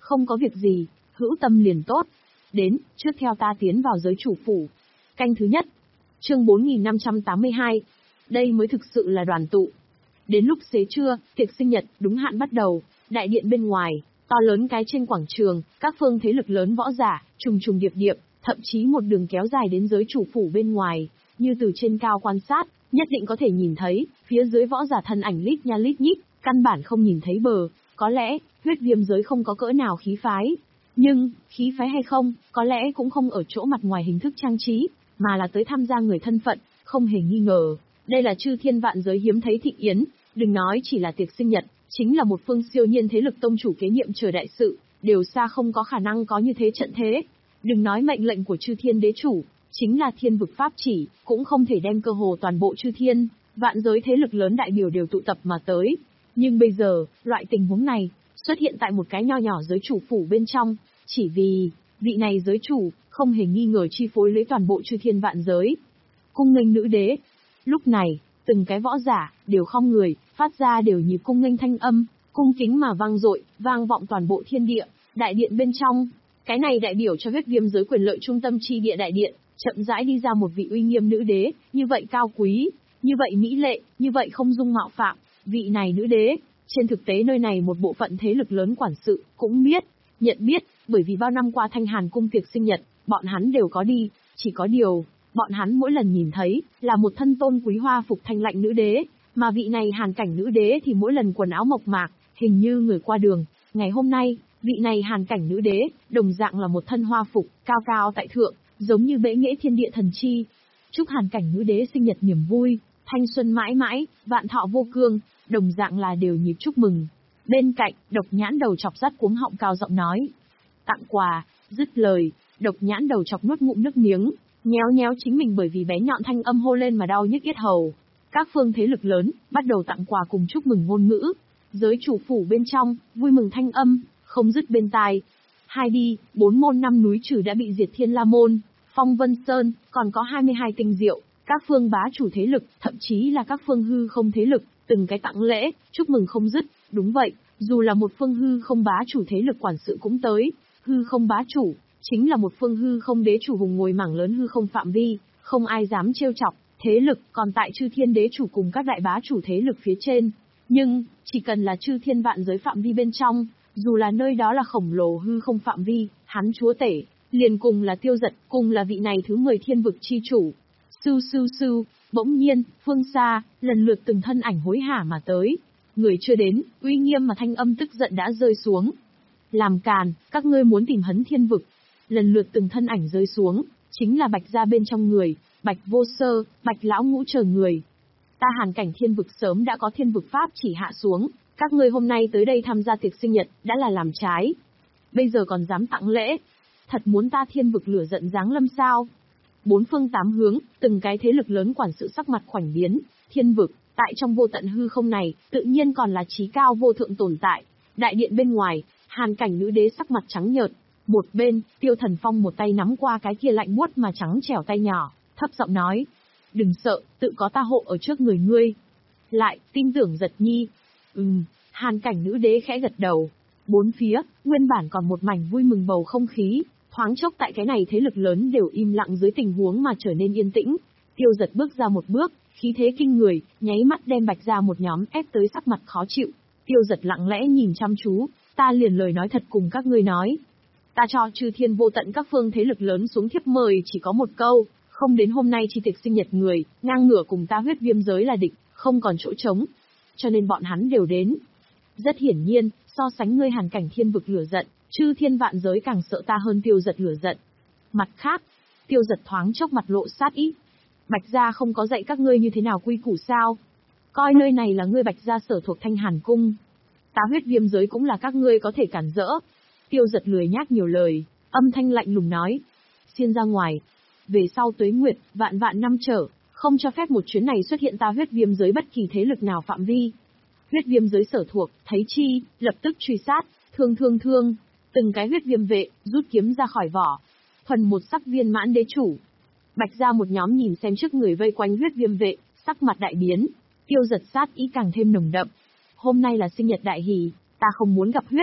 Không có việc gì, hữu tâm liền tốt. Đến, trước theo ta tiến vào giới chủ phủ. Canh thứ nhất. Chương bốn nghìn năm trăm tám mươi hai. Đây mới thực sự là đoàn tụ. Đến lúc xế trưa, tiệc sinh nhật đúng hạn bắt đầu, đại điện bên ngoài, to lớn cái trên quảng trường, các phương thế lực lớn võ giả, trùng trùng điệp điệp, thậm chí một đường kéo dài đến giới chủ phủ bên ngoài, như từ trên cao quan sát, nhất định có thể nhìn thấy, phía dưới võ giả thân ảnh lít nha lít nhít, căn bản không nhìn thấy bờ, có lẽ, huyết viêm giới không có cỡ nào khí phái. Nhưng, khí phái hay không, có lẽ cũng không ở chỗ mặt ngoài hình thức trang trí, mà là tới tham gia người thân phận, không hề nghi ngờ. Đây là chư thiên vạn giới hiếm thấy thịnh yến, đừng nói chỉ là tiệc sinh nhật, chính là một phương siêu nhiên thế lực tông chủ kế nhiệm chờ đại sự, đều xa không có khả năng có như thế trận thế. Đừng nói mệnh lệnh của chư thiên đế chủ, chính là thiên vực pháp chỉ, cũng không thể đem cơ hồ toàn bộ chư thiên, vạn giới thế lực lớn đại biểu đều tụ tập mà tới. Nhưng bây giờ, loại tình huống này, xuất hiện tại một cái nho nhỏ giới chủ phủ bên trong, chỉ vì, vị này giới chủ, không hề nghi ngờ chi phối lấy toàn bộ chư thiên vạn giới. Cung nghênh nữ đế. Lúc này, từng cái võ giả, đều khom người, phát ra đều như cung nghênh thanh âm, cung kính mà vang dội, vang vọng toàn bộ thiên địa, đại điện bên trong. Cái này đại biểu cho huyết viêm giới quyền lợi trung tâm chi địa đại điện, chậm rãi đi ra một vị uy nghiêm nữ đế, như vậy cao quý, như vậy mỹ lệ, như vậy không dung mạo phạm. Vị này nữ đế, trên thực tế nơi này một bộ phận thế lực lớn quản sự, cũng biết, nhận biết, bởi vì bao năm qua Thanh Hàn cung tiệc sinh nhật, bọn hắn đều có đi, chỉ có điều, bọn hắn mỗi lần nhìn thấy, là một thân tôn quý hoa phục thanh lạnh nữ đế, mà vị này hàn cảnh nữ đế thì mỗi lần quần áo mộc mạc, hình như người qua đường. Ngày hôm nay, vị này hàn cảnh nữ đế, đồng dạng là một thân hoa phục, cao cao tại thượng, giống như bệ nghệ thiên địa thần chi. Chúc hàn cảnh nữ đế sinh nhật niềm vui, thanh xuân mãi mãi, vạn thọ vô cương, đồng dạng là đều nhịp chúc mừng. Bên cạnh, độc nhãn đầu chọc rắt cuống họng cao giọng nói. Tặng quà, dứt lời, độc nhãn đầu chọc nuốt ngụm nước miếng, nhéo nhéo chính mình bởi vì bé nhọn thanh âm hô lên mà đau nhức yết hầu. Các phương thế lực lớn, bắt đầu tặng quà cùng chúc mừng ngôn ngữ. Giới chủ phủ bên trong, vui mừng thanh âm, không dứt bên tai. Hai đi, bốn môn năm núi trừ đã bị diệt Thiên La Môn, Phong Vân Sơn, còn có hai mươi hai tinh diệu. Các phương bá chủ thế lực, thậm chí là các phương hư không thế lực, từng cái tặng lễ, chúc mừng không dứt. Đúng vậy, dù là một phương hư không bá chủ thế lực quản sự cũng tới. Hư không bá chủ, chính là một phương hư không đế chủ vùng ngồi mảng lớn hư không phạm vi, không ai dám trêu chọc. Thế lực còn tại chư thiên đế chủ cùng các đại bá chủ thế lực phía trên. Nhưng, chỉ cần là chư thiên vạn giới phạm vi bên trong, dù là nơi đó là khổng lồ hư không phạm vi, hắn chúa tể, liền cùng là Tiêu Giật, cùng là vị này thứ mười thiên vực chi chủ. Sưu sưu sưu, bỗng nhiên, phương xa, lần lượt từng thân ảnh hối hả mà tới. Người chưa đến, uy nghiêm mà thanh âm tức giận đã rơi xuống. Làm càn, các ngươi muốn tìm hấn thiên vực. Lần lượt từng thân ảnh rơi xuống, chính là Bạch gia bên trong người, Bạch Vô Sơ, Bạch Lão Ngũ chờ người. Ta hàn cảnh thiên vực sớm đã có thiên vực pháp chỉ hạ xuống, các ngươi hôm nay tới đây tham gia tiệc sinh nhật, đã là làm trái. Bây giờ còn dám tặng lễ. Thật muốn ta thiên vực lửa giận giáng lâm sao? Bốn phương tám hướng, từng cái thế lực lớn quản sự sắc mặt khoảnh biến, thiên vực, tại trong vô tận hư không này, tự nhiên còn là trí cao vô thượng tồn tại. Đại điện bên ngoài, hàn cảnh nữ đế sắc mặt trắng nhợt. Một bên, Tiêu Thần Phong một tay nắm qua cái kia lạnh buốt mà trắng trẻo tay nhỏ, thấp giọng nói. Đừng sợ, tự có ta hộ ở trước người ngươi. Lại, tin tưởng Giật Nhi. Ừm, hàn cảnh nữ đế khẽ gật đầu. Bốn phía, nguyên bản còn một mảnh vui mừng bầu không khí, thoáng chốc tại cái này thế lực lớn đều im lặng dưới tình huống mà trở nên yên tĩnh. Tiêu Giật bước ra một bước, khí thế kinh người, nháy mắt đem Bạch ra một nhóm ép tới sắc mặt khó chịu. Tiêu Giật lặng lẽ nhìn chăm chú, ta liền lời nói thật cùng các ngươi nói. Ta cho chư thiên vô tận các phương thế lực lớn xuống thiếp mời chỉ có một câu, không đến hôm nay chi tiệc sinh nhật người, ngang ngửa cùng ta huyết viêm giới là địch, không còn chỗ trống. Cho nên bọn hắn đều đến. Rất hiển nhiên, so sánh ngươi hàn cảnh thiên vực lửa giận, chư thiên vạn giới càng sợ ta hơn Tiêu Giật lửa giận. Mặt khác, Tiêu Giật thoáng chốc mặt lộ sát ý. Bạch gia không có dạy các ngươi như thế nào quy củ sao? Coi nơi này là ngươi Bạch gia sở thuộc Thanh Hàn cung. Ta huyết viêm giới cũng là các ngươi có thể cản rỡ. Tiêu Giật lười nhác nhiều lời, âm thanh lạnh lùng nói. Xiên ra ngoài. Về sau tuế nguyệt, vạn vạn năm trở, không cho phép một chuyến này xuất hiện ta huyết viêm giới bất kỳ thế lực nào phạm vi. Huyết viêm giới sở thuộc, thấy chi, lập tức truy sát, thương thương thương. Từng cái huyết viêm vệ, rút kiếm ra khỏi vỏ. Thuần một sắc viên mãn đế chủ. Bạch ra một nhóm nhìn xem trước người vây quanh huyết viêm vệ, sắc mặt đại biến. Tiêu Giật sát ý càng thêm nồng đậm. Hôm nay là sinh nhật đại hỷ, ta không muốn gặp huyết.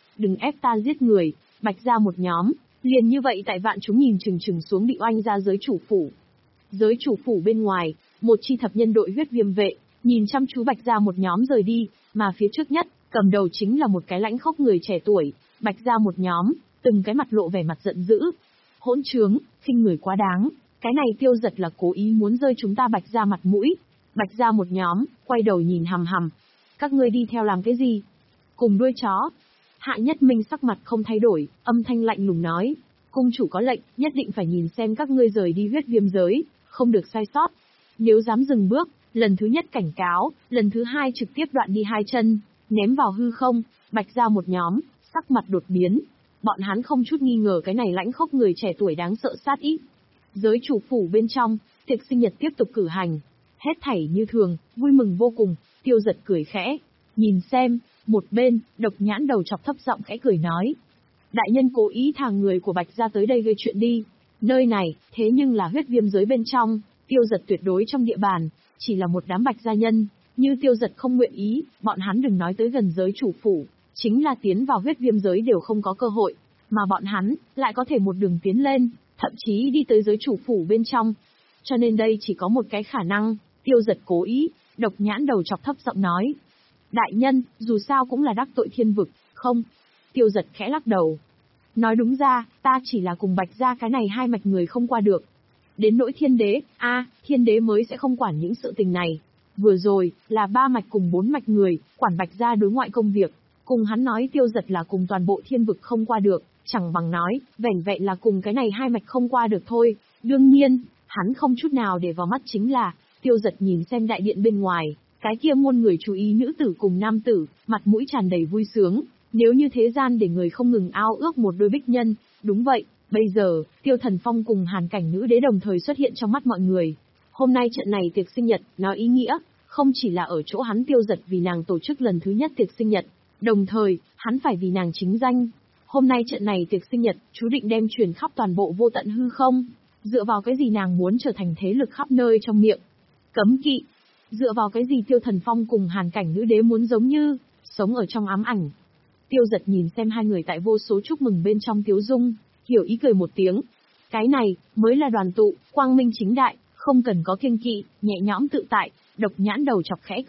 đừng ép ta giết người, Bạch gia một nhóm, liền như vậy tại vạn chúng nhìn chừng chừng xuống bị oanh ra giới chủ phủ. Giới chủ phủ bên ngoài, một chi thập nhân đội huyết viêm vệ, nhìn chăm chú Bạch gia một nhóm rời đi, mà phía trước nhất, cầm đầu chính là một cái lãnh khốc người trẻ tuổi, Bạch gia một nhóm, từng cái mặt lộ vẻ mặt giận dữ. Hỗn trướng, khinh người quá đáng, cái này Tiêu Giật là cố ý muốn rơi chúng ta Bạch gia mặt mũi. Bạch gia một nhóm, quay đầu nhìn hằm hằm. Các ngươi đi theo làm cái gì? Cùng đuôi chó. Hạ Nhất Minh sắc mặt không thay đổi, âm thanh lạnh lùng nói. Cung chủ có lệnh, nhất định phải nhìn xem các ngươi rời đi huyết viêm giới, không được sai sót. Nếu dám dừng bước, lần thứ nhất cảnh cáo, lần thứ hai trực tiếp đoạn đi hai chân, ném vào hư không. Bạch gia một nhóm, sắc mặt đột biến. Bọn hắn không chút nghi ngờ cái này lãnh khốc người trẻ tuổi đáng sợ sát ý. Giới chủ phủ bên trong, tiệc sinh nhật tiếp tục cử hành. Hết thảy như thường, vui mừng vô cùng, Tiêu Giật cười khẽ. Nhìn xem, một bên, Độc Nhãn đầu chọc thấp giọng khẽ cười nói. Đại nhân cố ý thả người của Bạch gia tới đây gây chuyện đi. Nơi này, thế nhưng là huyết viêm giới bên trong, Tiêu Giật tuyệt đối trong địa bàn, chỉ là một đám Bạch gia nhân. Như Tiêu Giật không nguyện ý, bọn hắn đừng nói tới gần giới chủ phủ, chính là tiến vào huyết viêm giới đều không có cơ hội. Mà bọn hắn, lại có thể một đường tiến lên, thậm chí đi tới giới chủ phủ bên trong. Cho nên đây chỉ có một cái khả năng, Tiêu Giật cố ý, Độc Nhãn đầu chọc thấp giọng nói. Đại nhân, dù sao cũng là đắc tội thiên vực, không? Tiêu Giật khẽ lắc đầu. Nói đúng ra, ta chỉ là cùng Bạch gia cái này hai mạch người không qua được. Đến nỗi thiên đế, a, à, thiên đế mới sẽ không quản những sự tình này. Vừa rồi, là ba mạch cùng bốn mạch người, quản Bạch gia đối ngoại công việc. Cùng hắn nói Tiêu Giật là cùng toàn bộ thiên vực không qua được, chẳng bằng nói, vẻn vẹn là cùng cái này hai mạch không qua được thôi. Đương nhiên, hắn không chút nào để vào mắt chính là, Tiêu Giật nhìn xem đại điện bên ngoài, cái kia muôn người chú ý nữ tử cùng nam tử, mặt mũi tràn đầy vui sướng. Nếu như thế gian để người không ngừng ao ước một đôi bích nhân, đúng vậy, bây giờ, Tiêu Thần Phong cùng Hàn Cảnh Nữ Đế đồng thời xuất hiện trong mắt mọi người. Hôm nay trận này tiệc sinh nhật, nó ý nghĩa, không chỉ là ở chỗ hắn Tiêu Giật vì nàng tổ chức lần thứ nhất tiệc sinh nhật, đồng thời, hắn phải vì nàng chính danh. Hôm nay trận này tiệc sinh nhật, chú định đem truyền khắp toàn bộ vô tận hư không. Dựa vào cái gì nàng muốn trở thành thế lực khắp nơi trong miệng? Cấm kỵ. Dựa vào cái gì Tiêu Thần Phong cùng Hàn Cảnh Nữ Đế muốn giống như, sống ở trong ám ảnh? Tiêu Giật nhìn xem hai người tại vô số chúc mừng bên trong tiếu dung, hiểu ý cười một tiếng. Cái này, mới là đoàn tụ, quang minh chính đại, không cần có kiêng kỵ, nhẹ nhõm tự tại. Độc Nhãn đầu chọc khẽ